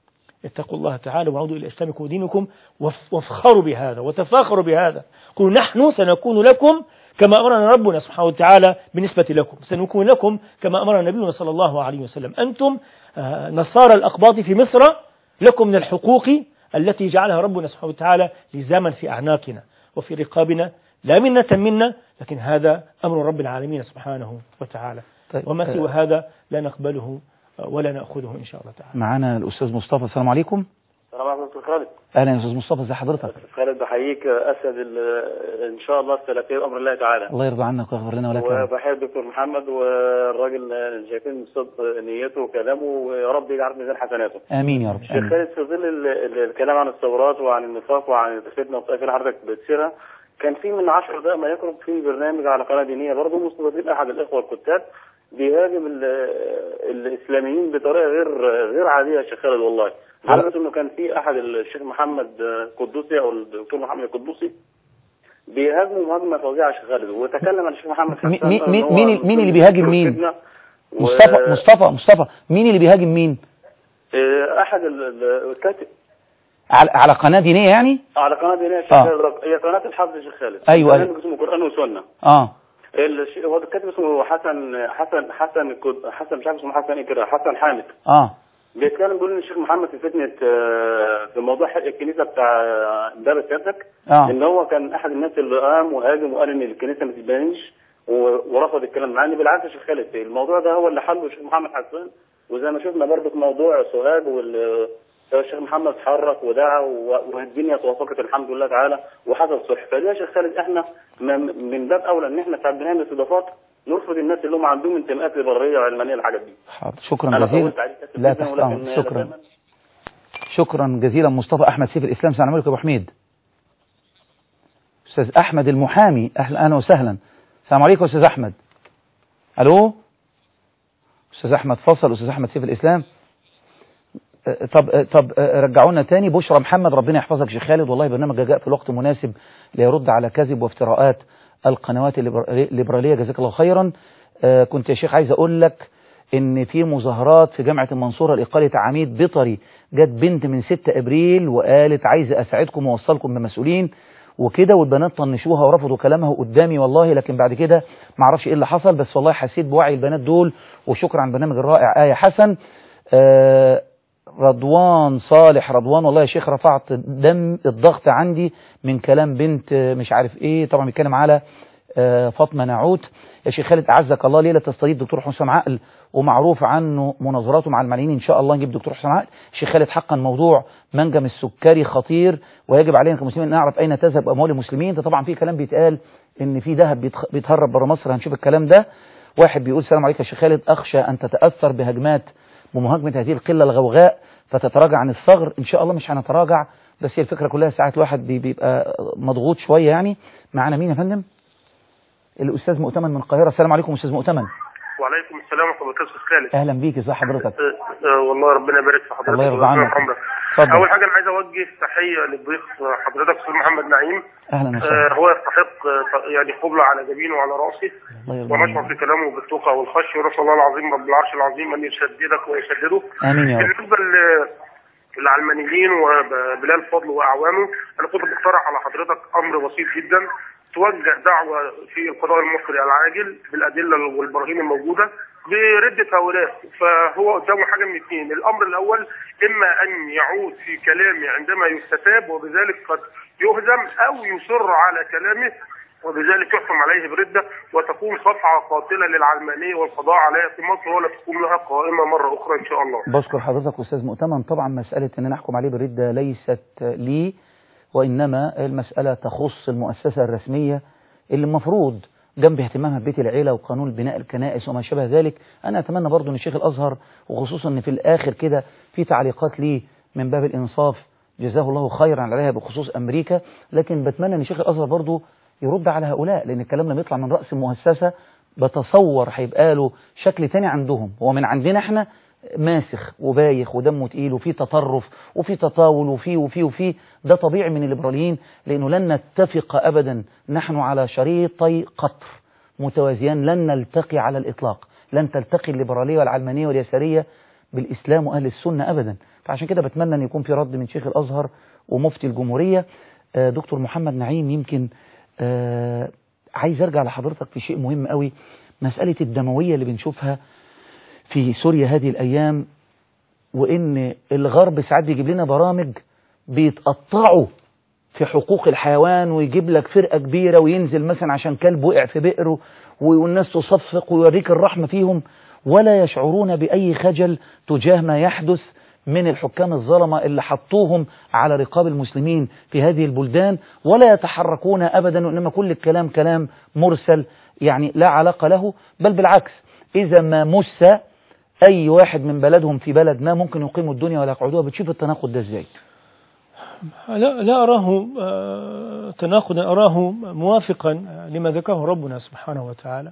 اتقوا الله تعالى وعودوا إلى إسلامكم ودينكم وافخروا بهذا وتفاخروا بهذا. قولوا نحن سنكون لكم كما أمرنا ربنا سبحانه وتعالى بالنسبة لكم، سنكون لكم كما أمرنا نبينا صلى الله عليه وسلم. أنتم نصارى الأقباط في مصر، لكم من الحقوق التي جعلها ربنا سبحانه وتعالى لزاما في أعناقنا وفي رقابنا، لا منة منا، لكن هذا أمر رب العالمين سبحانه وتعالى. طيب. وما سوى هذا لا نقبله ولا نأخذه إن شاء الله تعالى. معنا الأستاذ مصطفى. السلام عليكم. السلام عليكم دكتور خالد. أهلا يا أستاذ مصطفى، ازي حضرتك؟ خالد بحييك، أسد إن شاء الله السلفية بأمر الله تعالى. الله يرضى عنك ويغفر لنا ولك. وبحب دكتور محمد والراجل شايفين صدق نيته وكلامه، ويا رب يجعل ميزان حسناته. آمين يا رب. شيخ خالد، في ظل الكلام عن الثورات وعن النفاق وعن الفتنة والطائفة اللي حضرتك بتسيرها، كان في من عشر دقائق ما يقرب في برنامج على قناة دينية برضه مستضيفين أحد الإخوة الكتاب بيهاجم الإسلاميين بطريقة غير غير عادية يا شيخ خالد والله. عرفت انه كان في احد الشيخ محمد قدوسي او الدكتور محمد القدوسي بيهاجموا مهاجمه فظيعه يا شيخ خالد، وتكلم عن الشيخ محمد حسان. مين مين مين, مين اللي بيهاجم مين؟ و... مصطفى مصطفى مصطفى مين اللي بيهاجم مين؟ احد الكاتب على على قناه دينيه يعني؟ على قناه دينيه يا شيخ خالد. هي قناه الحافظ يا شيخ خالد. ايوه ايوه اسمه قران وسنه. اه هو الكاتب اسمه حسن حسن حسن حسن مش عارف اسمه حسن ايه كده، حسن حامد. اه بيتكلم بيقول ان الشيخ محمد في فتنه في موضوع حرق الكنيسه بتاع باب سيادتك، آه. ان هو كان احد الناس اللي قام وهاجم وقال ان الكنيسه ما تتبنيش ورفض الكلام معاه. بالعكس يا شيخ خالد، الموضوع ده هو اللي حله الشيخ محمد حسان، وزي ما شفنا برضه في موضوع سوهاج والشيخ محمد اتحرك ودعا والدنيا توافقت الحمد لله تعالى وحصل صلح. فده يا شيخ خالد احنا من باب اولى ان احنا ساعات بنعمل استضافات نرفض الناس اللي هم عندهم انتماءات ليبراليه وعلمانيه الحاجات دي. حاضر، شكرا جزيلا. لا تحترم. شكرا شكرا جزيلا مصطفى احمد سيف الاسلام. السلام عليكم يا ابو حميد. استاذ احمد المحامي، اهلا اهلا وسهلا. السلام عليكم يا استاذ احمد. الو استاذ احمد فصل. استاذ احمد سيف الاسلام. طب طب رجعونا تاني. بشرى محمد، ربنا يحفظك شيخ خالد، والله برنامج جاء في الوقت المناسب ليرد على كذب وافتراءات القنوات الليبرالية، جزاك الله خيرا. آه كنت يا شيخ عايز أقول لك إن في مظاهرات في جامعة المنصورة لإقالة عميد بيطري، جت بنت من ستة أبريل وقالت عايزة أساعدكم وأوصلكم بمسؤولين وكده، والبنات طنشوها ورفضوا كلامها قدامي والله، لكن بعد كده ما اعرفش إيه اللي حصل، بس والله حسيت بوعي البنات دول، وشكرا على البرنامج الرائع. آية حسن. آه رضوان صالح، رضوان والله يا شيخ رفعت دم الضغط عندي من كلام بنت مش عارف ايه، طبعا بيتكلم على فاطمة نعوت. يا شيخ خالد أعزك الله، ليلة تستضيف دكتور حسام عقل ومعروف عنه مناظراته مع المعنيين، إن شاء الله نجيب دكتور حسام عقل. شيخ خالد حقا موضوع منجم السكري خطير، ويجب علينا كمسلمين أن نعرف أين تذهب أموال المسلمين. ده طبعا في كلام بيتقال إن في ذهب بيتهرب بره مصر، هنشوف الكلام ده. واحد بيقول السلام عليكم يا شيخ خالد، أخشى أن تتأثر بهجمات بمهاجمة هذه القلة الغوغاء فتتراجع عن الثغر. إن شاء الله مش هنتراجع، بس هي الفكرة كلها ساعات الواحد بيبقى مضغوط شوية يعني. معنا مين يا فندم؟ الأستاذ مؤتمن من القاهرة. السلام عليكم أستاذ مؤتمن. وعليكم السلام ورحمة الله وبركاته. خالد أهلا بيك، ازي حضرتك؟ أه أه والله ربنا يبارك في حضرتك. الله يرضى عنك. اتفضل. أول حاجة أنا عايز أوجه تحية للضيف حضرتك أستاذ محمد نعيم. أهلا وسهلا. أه هو يستحق يعني قبلة على جبينه وعلى رأسه، ونشعر في كلامه بالتقى والخشية، ونسأل الله العظيم رب العرش العظيم أن يسددك ويسدده. آمين يا رب. بالنسبة للعلمانيين وبلال فضل وأعوانه، أنا كنت بقترح على حضرتك أمر بسيط جدا، توجه دعوة في القضاء المصري العاجل بالأدلة والبراهين الموجودة بردة هؤلاء. فهو قدامه حاجة من اثنين، الأمر الأول إما أن يعود في كلامه عندما يستتاب وبذلك قد يهزم، أو يصر على كلامه وبذلك يحكم عليه بردة وتكون صفعة قاتلة للعلمانية والقضاء عليها في مصر، ولا تقوم لها قائمة مرة أخرى إن شاء الله. بشكر حضرتك أستاذ مؤتمن. طبعا مسألة أن نحكم عليه بردة ليست لي، وإنما المسألة تخص المؤسسة الرسمية اللي المفروض جنب اهتمامها ببيت العيلة وقانون بناء الكنائس وما شابه ذلك. أنا أتمنى برضو أن الشيخ الأزهر، وخصوصا أن في الآخر كده في تعليقات ليه من باب الإنصاف جزاه الله خيرا عليها بخصوص أمريكا، لكن بتمنى أن الشيخ الأزهر برضو يرد على هؤلاء، لأن الكلام لما يطلع من رأس المؤسسة بتصور هيبقى له شكل تاني عندهم، هو من عندنا احنا ماسخ وبايخ ودمه تقيل وفي تطرف وفي تطاول وفي وفي وفي ده طبيعي من الليبراليين، لأنه لن نتفق أبدا، نحن على شريطي قطر متوازيان، لن نلتقي على الإطلاق، لن تلتقي الليبرالية والعلمانية واليسارية بالإسلام وأهل السنة أبدا. فعشان كده بتمنى أن يكون في رد من شيخ الأزهر ومفتي الجمهورية. آه دكتور محمد نعيم، يمكن آه عايز أرجع لحضرتك في شيء مهم قوي، مسألة الدموية اللي بنشوفها في سوريا هذه الأيام، وإن الغرب ساعات بيجيب لنا برامج بيتقطعوا في حقوق الحيوان، ويجيب لك فرقة كبيرة وينزل مثلا عشان كلب وقع في بئره والناس تصفق ويوريك الرحمة فيهم، ولا يشعرون بأي خجل تجاه ما يحدث من الحكام الظلمة اللي حطوهم على رقاب المسلمين في هذه البلدان، ولا يتحركون أبدا، وإنما كل الكلام كلام مرسل يعني لا علاقة له. بل بالعكس، إذا ما مس أي واحد من بلدهم في بلد ما ممكن يقيموا الدنيا ولا يقعدوها. بتشوف التناقض ده إزاي؟ لا, لا أراه تناقضا، أراه موافقا لما ذكره ربنا سبحانه وتعالى: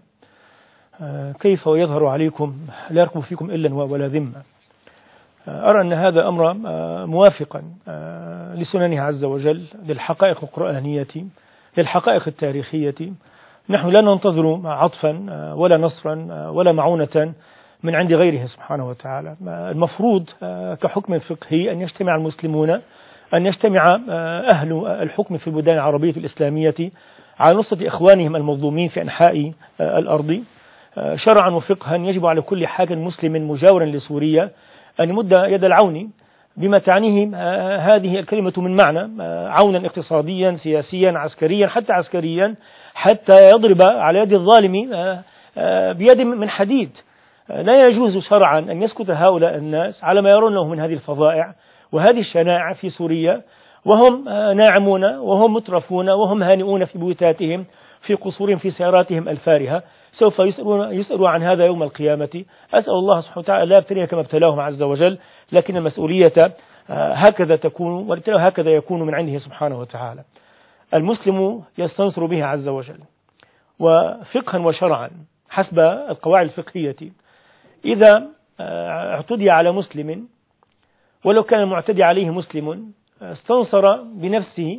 كيف ويظهر عليكم لا يرقب فيكم إلا ولا ذمة. أرى أن هذا أمر موافقا لسننه عز وجل، للحقائق القرآنية، للحقائق التاريخية. نحن لا ننتظر عطفا ولا نصرا ولا معونة من عند غيره سبحانه وتعالى. المفروض كحكم فقهي أن يجتمع المسلمون، أن يجتمع أهل الحكم في البلدان العربية الإسلامية على نصرة إخوانهم المظلومين في أنحاء الأرض. شرعا وفقها يجب على كل حاكم مسلم مجاورا لسوريا أن يمد يد العون بما تعنيه هذه الكلمة من معنى، عونا اقتصاديا سياسيا عسكريا حتى عسكريا، حتى يضرب على يد الظالم بيد من حديد. لا يجوز شرعا أن يسكت هؤلاء الناس على ما يرونه من هذه الفظائع وهذه الشنائع في سوريا، وهم ناعمون وهم مترفون وهم هانئون في بيوتاتهم في قصورهم في سياراتهم الفارهة، سوف يسألون يسألوا عن هذا يوم القيامة. أسأل الله سبحانه وتعالى لا يبتليهم كما ابتلاهم عز وجل، لكن المسؤولية هكذا تكون والابتلاء هكذا يكون من عنده سبحانه وتعالى. المسلم يستنصر به عز وجل، وفقها وشرعا حسب القواعد الفقهية إذا اعتدي على مسلم ولو كان المعتدي عليه مسلم استنصر بنفسه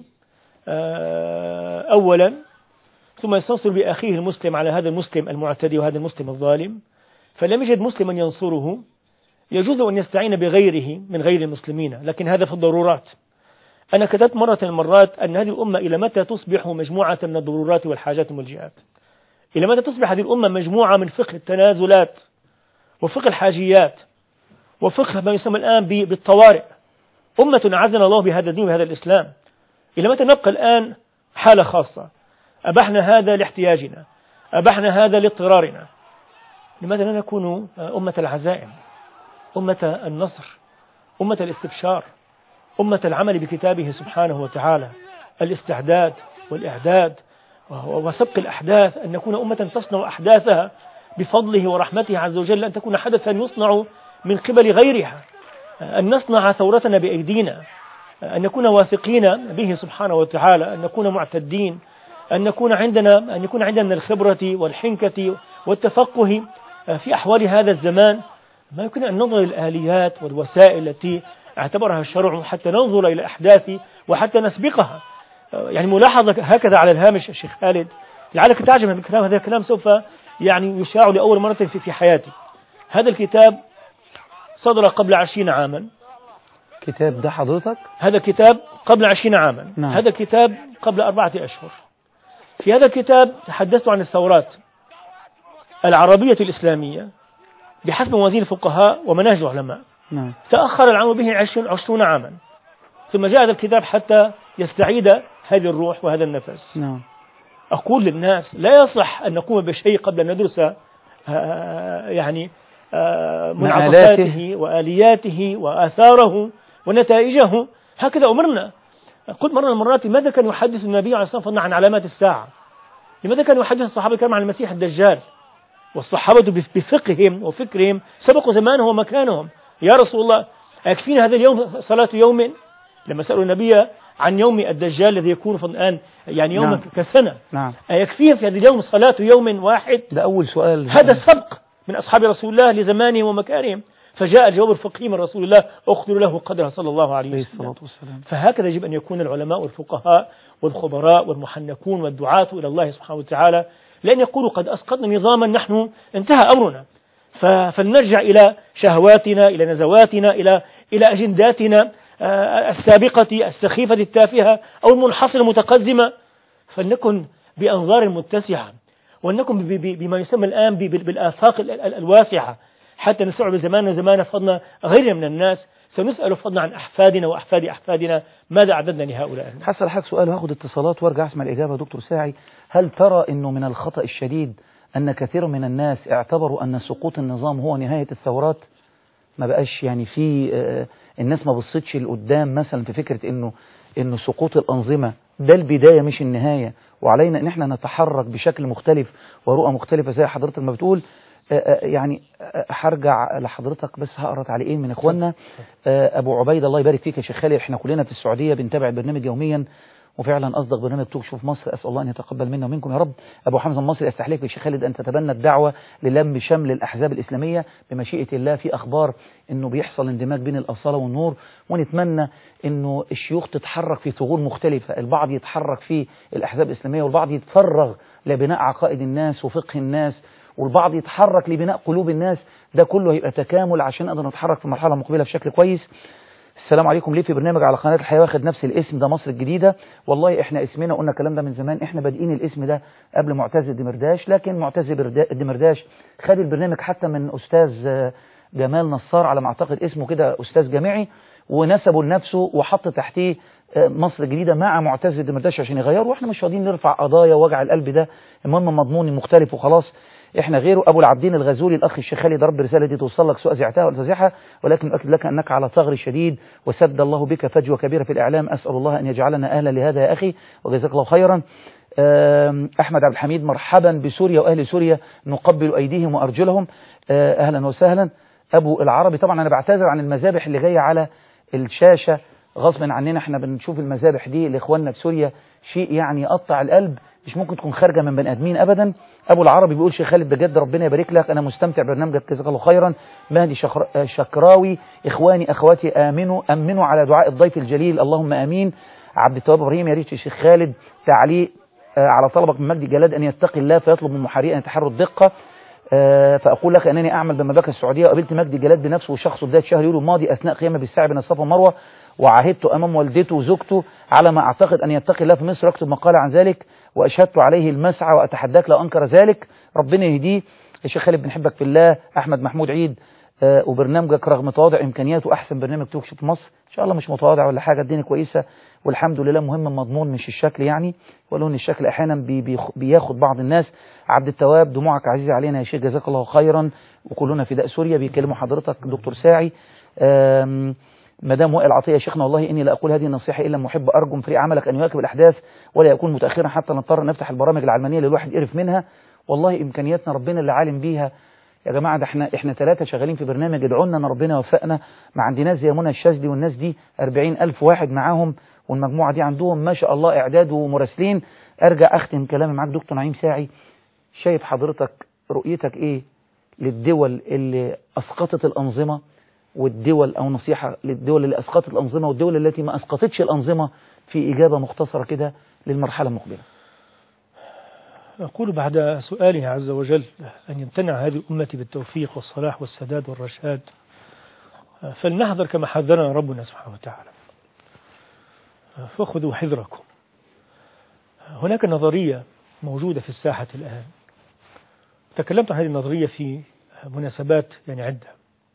أولا، ثم يستنصر بأخيه المسلم على هذا المسلم المعتدي وهذا المسلم الظالم، فلم يجد مسلما ينصره يجوز أن يستعين بغيره من غير المسلمين، لكن هذا في الضرورات. أنا كتبت مرة من المرات أن هذه الأمة إلى متى تصبح مجموعة من الضرورات والحاجات والملجئات؟ إلى متى تصبح هذه الأمة مجموعة من فقه التنازلات وفقه الحاجيات وفقه ما يسمى الآن بالطوارئ؟ أمة عزنا الله بهذا الدين وهذا الإسلام. إلى متى نبقى الآن حالة خاصة؟ أبحنا هذا لاحتياجنا، أبحنا هذا لاضطرارنا. لماذا لا نكون أمة العزائم، أمة النصر، أمة الاستبشار، أمة العمل بكتابه سبحانه وتعالى، الاستعداد والإعداد وسبق الأحداث، أن نكون أمة تصنع أحداثها بفضله ورحمته عز وجل، أن تكون حدثا يصنع من قبل غيرها، أن نصنع ثورتنا بأيدينا، أن نكون واثقين به سبحانه وتعالى، أن نكون معتدين، أن نكون عندنا أن يكون عندنا الخبرة والحنكة والتفقه في أحوال هذا الزمان. ما يمكن أن ننظر الآليات والوسائل التي اعتبرها الشرع حتى ننظر إلى أحداث وحتى نسبقها. يعني ملاحظة هكذا على الهامش الشيخ خالد، لعلك تعجب من الكلام، هذا الكلام سوف يعني يشاع لأول مرة في في حياتي. هذا الكتاب صدر قبل عشرين عاما. كتاب ده حضرتك؟ هذا كتاب قبل عشرين عاما. نعم. هذا كتاب قبل أربعة أشهر. في هذا الكتاب تحدثت عن الثورات العربية الإسلامية بحسب موازين الفقهاء ومناهج العلماء. نعم. تأخر العمل به عشرون عاما، ثم جاء هذا الكتاب حتى يستعيد هذه الروح وهذا النفس. نعم. أقول للناس لا يصح أن نقوم بشيء قبل أن ندرس يعني منعطفاته وآلياته وآثاره ونتائجه. هكذا أمرنا. قلت مرة من المرات: لماذا كان يحدث النبي عليه الصلاة والسلام عن علامات الساعة؟ لماذا كان يحدث الصحابة الكرام عن المسيح الدجال؟ والصحابة بفقههم وفكرهم سبقوا زمانهم ومكانهم. يا رسول الله، أيكفينا هذا اليوم صلاة يوم؟ لما سألوا النبي عن يوم الدجال الذي يكون في الآن يعني يوم نعم. كسنة، نعم. أيكفيهم في هذا اليوم صلاة يوم واحد؟ ده أول سؤال. هذا سبق من أصحاب رسول الله لزمانهم ومكانهم، فجاء الجواب الفقهي من رسول الله: اقدروا له قدره صلى الله عليه وسلم. فهكذا يجب أن يكون العلماء والفقهاء والخبراء والمحنكون والدعاة إلى الله سبحانه وتعالى، لأن يقولوا: قد أسقطنا نظاما نحن انتهى أمرنا. فلنرجع إلى شهواتنا، إلى نزواتنا، إلى إلى أجنداتنا السابقة السخيفة التافهة أو المنحصرة المتقزمة، فلنكن بأنظار متسعة، ولنكن بما يسمى الآن بالآفاق الواسعة، حتى نستوعب زماننا زمان فضلنا غيرنا من الناس. سنسأل فضلا عن أحفادنا وأحفاد أحفادنا ماذا أعددنا لهؤلاء. حصل حق سؤال وهاخد اتصالات وارجع اسمع الإجابة. دكتور ساعي، هل ترى أنه من الخطأ الشديد أن كثير من الناس اعتبروا أن سقوط النظام هو نهاية الثورات؟ ما بقاش يعني في الناس ما بصتش لقدام مثلا في فكرة أنه أنه سقوط الأنظمة ده البداية مش النهاية، وعلينا أن احنا نتحرك بشكل مختلف ورؤى مختلفة زي حضرتك ما بتقول. يعني هرجع لحضرتك بس هقرا تعليقين من اخواننا. ابو عبيد الله يبارك فيك يا شيخ خالد، احنا كلنا في السعوديه بنتابع البرنامج يوميا وفعلا اصدق برنامج توك شو في مصر، اسال الله ان يتقبل منا ومنكم يا رب. ابو حمزه المصري، استحليك يا شيخ خالد ان تتبنى الدعوه للم شمل الاحزاب الاسلاميه بمشيئه الله. في اخبار انه بيحصل اندماج بين الاصاله والنور، ونتمنى انه الشيوخ تتحرك في ثغور مختلفه، البعض يتحرك في الاحزاب الاسلاميه والبعض يتفرغ لبناء عقائد الناس وفقه الناس، والبعض يتحرك لبناء قلوب الناس. ده كله هيبقى تكامل عشان نقدر نتحرك في المرحله المقبله بشكل كويس. السلام عليكم، ليه في برنامج على قناه الحياه واخد نفس الاسم ده مصر الجديده؟ والله احنا اسمنا قلنا الكلام ده من زمان، احنا بادئين الاسم ده قبل معتز الدمرداش، لكن معتز الدمرداش خد البرنامج حتى من استاذ جمال نصار على ما اعتقد اسمه كده، استاذ جامعي، ونسبه لنفسه وحط تحتيه مصر الجديده مع معتز الدمرداش عشان يغيروا، واحنا مش راضيين نرفع قضايا ووجع القلب ده، المهم مضمون مختلف وخلاص. احنا غيره. ابو العبدين الغزولي، الاخ الشيخ خالد، رب الرساله دي توصل لك سوء زعتها وتزيحها، ولكن اؤكد لك انك على ثغر شديد وسد الله بك فجوه كبيره في الاعلام، اسال الله ان يجعلنا اهلا لهذا يا اخي وجزاك الله خيرا. احمد عبد الحميد، مرحبا بسوريا واهل سوريا، نقبل ايديهم وارجلهم، اهلا وسهلا. ابو العربي، طبعا انا بعتذر عن المذابح اللي جايه على الشاشه غصبا عننا، احنا بنشوف المذابح دي لاخواننا في سوريا شيء يعني يقطع القلب، مش ممكن تكون خارجه من بني ادمين ابدا. ابو العربي بيقول شيخ خالد بجد ربنا يبارك لك، انا مستمتع برنامجك جزاك الله خيرا. مهدي شكر... شكراوي، اخواني اخواتي امنوا امنوا على دعاء الضيف الجليل اللهم امين. عبد التواب ابراهيم، يا ريت يا شيخ خالد تعليق على طلبك من مجدي جلاد ان يتقي الله فيطلب من محاريه ان يتحروا الدقه. فأقول لك أنني أعمل بمملكة السعودية، وقابلت مجدي جلاد بنفسه وشخصه بداية شهر يوليو الماضي أثناء قيامه بالسعي بين الصفا والمروة، وعاهدت أمام والدته وزوجته على ما أعتقد أن يتقي الله في مصر، أكتب مقالة عن ذلك وأشهدت عليه المسعى وأتحداك لو أنكر ذلك، ربنا يهديه. يا شيخ خالد بنحبك في الله. أحمد محمود عيد، آه وبرنامجك رغم تواضع إمكانياته أحسن برنامج توك شو في مصر، إن شاء الله مش متواضع ولا حاجة، الدنيا كويسة والحمد لله، مهم المضمون مش الشكل يعني، ولو ان الشكل احيانا بي بي بياخد بعض الناس. عبد التواب، دموعك عزيزة علينا يا شيخ جزاك الله خيرا، وكلنا فداء سوريا، بيكلموا حضرتك دكتور ساعي. مدام وائل عطية، شيخنا والله اني لا اقول هذه النصيحة الا محب، ارجو من فريق عملك ان يواكب الاحداث ولا يكون متاخرا حتى نضطر نفتح البرامج العلمانية اللي الواحد يقرف منها، والله امكانياتنا ربنا اللي عالم بيها يا جماعة، ده احنا احنا ثلاثة شغالين في برنامج، ادعوا لنا ان ربنا يوفقنا، ما عندناش زي منى الشاذلي والناس دي أربعين ألف واحد معاهم، والمجموعة دي عندهم ما شاء الله إعداد ومراسلين. أرجع أختم كلامي معاك دكتور نعيم ساعي، شايف حضرتك رؤيتك إيه للدول اللي أسقطت الأنظمة، والدول أو نصيحة للدول اللي أسقطت الأنظمة والدول التي ما أسقطتش الأنظمة، في إجابة مختصرة كده للمرحلة المقبلة؟ أقول بعد سؤاله عز وجل أن يمتنع هذه الأمة بالتوفيق والصلاح والسداد والرشاد، فلنحذر كما حذرنا ربنا سبحانه وتعالى، فخذوا حذركم. هناك نظرية موجودة في الساحة الآن، تكلمت عن هذه النظرية في مناسبات يعني عدة،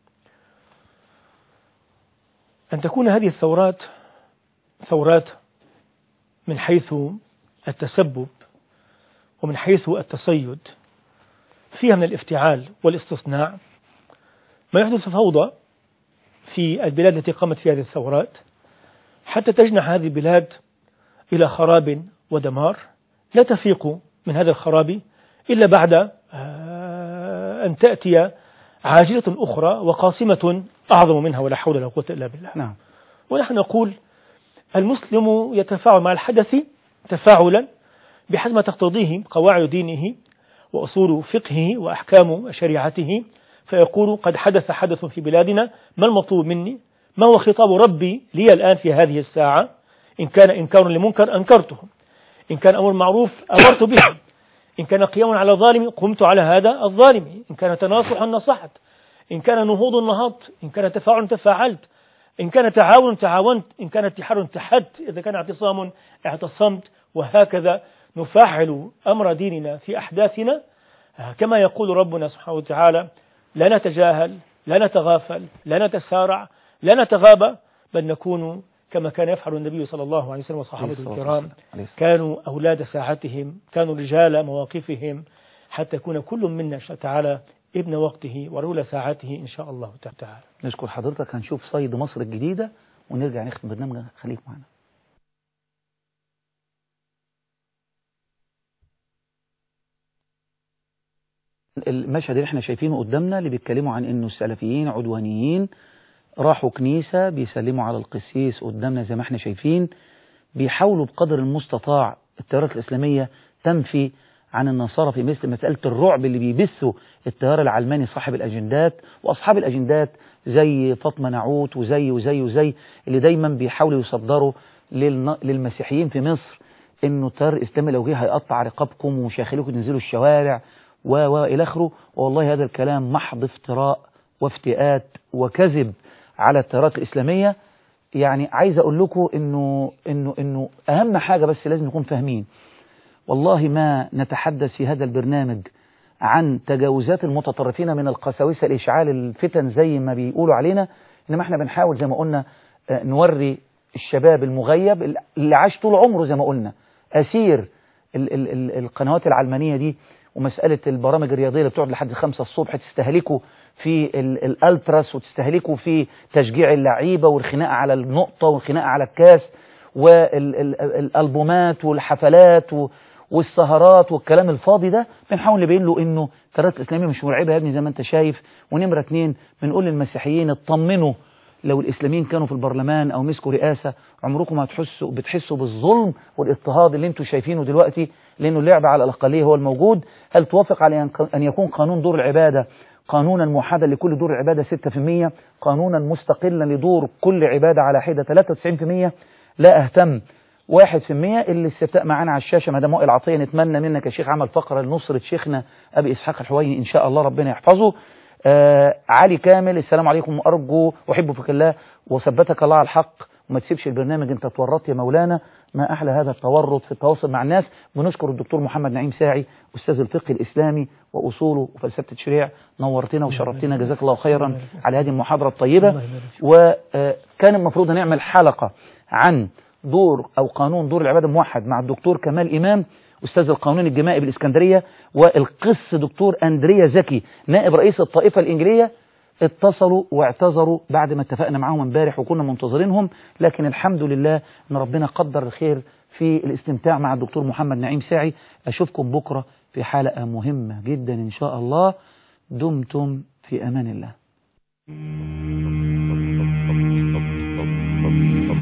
أن تكون هذه الثورات ثورات من حيث التسبب ومن حيث التصيد، فيها من الافتعال والاستصناع ما يحدث فوضى في البلاد التي قامت فيها هذه الثورات، حتى تجنح هذه البلاد إلى خراب ودمار لا تفيق من هذا الخراب إلا بعد أن تأتي عاجلة أخرى وقاسمة أعظم منها، ولا حول ولا قوة إلا بالله. نعم. ونحن نقول المسلم يتفاعل مع الحدث تفاعلا بحسب ما تقتضيه قواعد دينه وأصول فقهه وأحكام شريعته، فيقول قد حدث حدث في بلادنا، ما المطلوب مني؟ ما هو خطاب ربي لي الآن في هذه الساعة؟ إن كان إنكار لمنكر أنكرته، إن كان أمر معروف أمرت به، إن كان قيام على ظالم قمت على هذا الظالم، إن كان تناصحا نصحت، إن كان نهوض نهضت، إن كان تفاعل تفاعلت، إن كان تعاون تعاونت، إن كان اتحاد اتحدت، إذا كان اعتصام اعتصمت. وهكذا نفعل أمر ديننا في أحداثنا كما يقول ربنا سبحانه وتعالى: لا نتجاهل، لا نتغافل، لا نتسارع، لا نتغابى، بل نكون كما كان يفعل النبي صلى الله عليه وسلم وصحابته الكرام. كانوا أولاد ساعتهم، كانوا رجال مواقفهم، حتى يكون كل منا تعالى ابن وقته ورجل ساعته إن شاء الله تعالى. نشكر حضرتك. هنشوف صيد مصر الجديدة ونرجع نختم برنامجنا. خليك معنا. المشهد اللي احنا شايفينه قدامنا اللي بيتكلموا عن انه السلفيين عدوانيين راحوا كنيسة بيسلموا على القسيس قدامنا زي ما احنا شايفين، بيحاولوا بقدر المستطاع التيارات الإسلامية تنفي عن النصارى في مثل مسألة الرعب اللي بيبثوا التيار العلماني صاحب الأجندات وأصحاب الأجندات زي فاطمة نعوت وزي وزي وزي اللي دايما بيحاولوا يصدروا للمسيحيين في مصر انه التيار الإسلامي لو جه هيقطع رقابكم ومش هيخليكم تنزلوا الشوارع و والى اخره. والله هذا الكلام محض افتراء وافتئات وكذب على التيارات الإسلامية. يعني عايز اقول لكم انه انه انه اهم حاجة بس لازم نكون فاهمين، والله ما نتحدث في هذا البرنامج عن تجاوزات المتطرفين من القساوسة لإشعال الفتن زي ما بيقولوا علينا، إنما احنا بنحاول زي ما قلنا نوري الشباب المغيب اللي عاش طول عمره زي ما قلنا أسير ال ال ال القنوات العلمانية دي، ومسألة البرامج الرياضية اللي بتقعد لحد خمسة الصبح تستهلكوا في الألتراس وتستهلكوا في تشجيع اللعيبة والخناقة على النقطة والخناقة على الكاس والألبومات والحفلات والسهرات والكلام الفاضي ده. بنحاول نبين له انه التيارات الإسلامية مش مرعبة يا ابني زي ما انت شايف. ونمرة اتنين بنقول للمسيحيين اطمنوا، لو الإسلاميين كانوا في البرلمان أو مسكوا رئاسة عمركم ما هتحسوا بتحسوا بالظلم والاضطهاد اللي انتوا شايفينه دلوقتي، لأنه اللعب على الأقلية هو الموجود. هل توافق على أن يكون قانون دور العبادة قانونا موحدا لكل دور العبادة ستة بالمئة، قانونا مستقلا لدور كل عبادة على حدة ثلاثة وتسعين بالمئة؟ لا أهتم. واحد في المية اللي استفتاء معانا على الشاشة مدام وائل عطية، نتمنى منك يا شيخ عمل فقرة لنصرة شيخنا أبي إسحاق الحويني إن شاء الله ربنا يحفظه. آه علي كامل: السلام عليكم وأرجو وأحب فيك الله وثبتك الله على الحق وما تسيبش البرنامج أنت تورطت يا مولانا. ما أحلى هذا التورط في التواصل مع الناس. بنشكر الدكتور محمد نعيم ساعي أستاذ الفقه الإسلامي وأصوله وفلسفة التشريع، نورتنا وشرفتنا جزاك الله خيرا على هذه المحاضرة الطيبة. وكان المفروض نعمل حلقة عن دور أو قانون دور العبادة موحد مع الدكتور كمال إمام أستاذ القانون الجمائي بالإسكندرية والقس دكتور أندريا زكي نائب رئيس الطائفة الإنجيلية. اتصلوا واعتذروا بعد ما اتفقنا معهم امبارح وكنا منتظرينهم، لكن الحمد لله ان ربنا قدر الخير في الاستمتاع مع الدكتور محمد نعيم ساعي. اشوفكم بكرة في حلقة مهمة جدا ان شاء الله. دمتم في امان الله.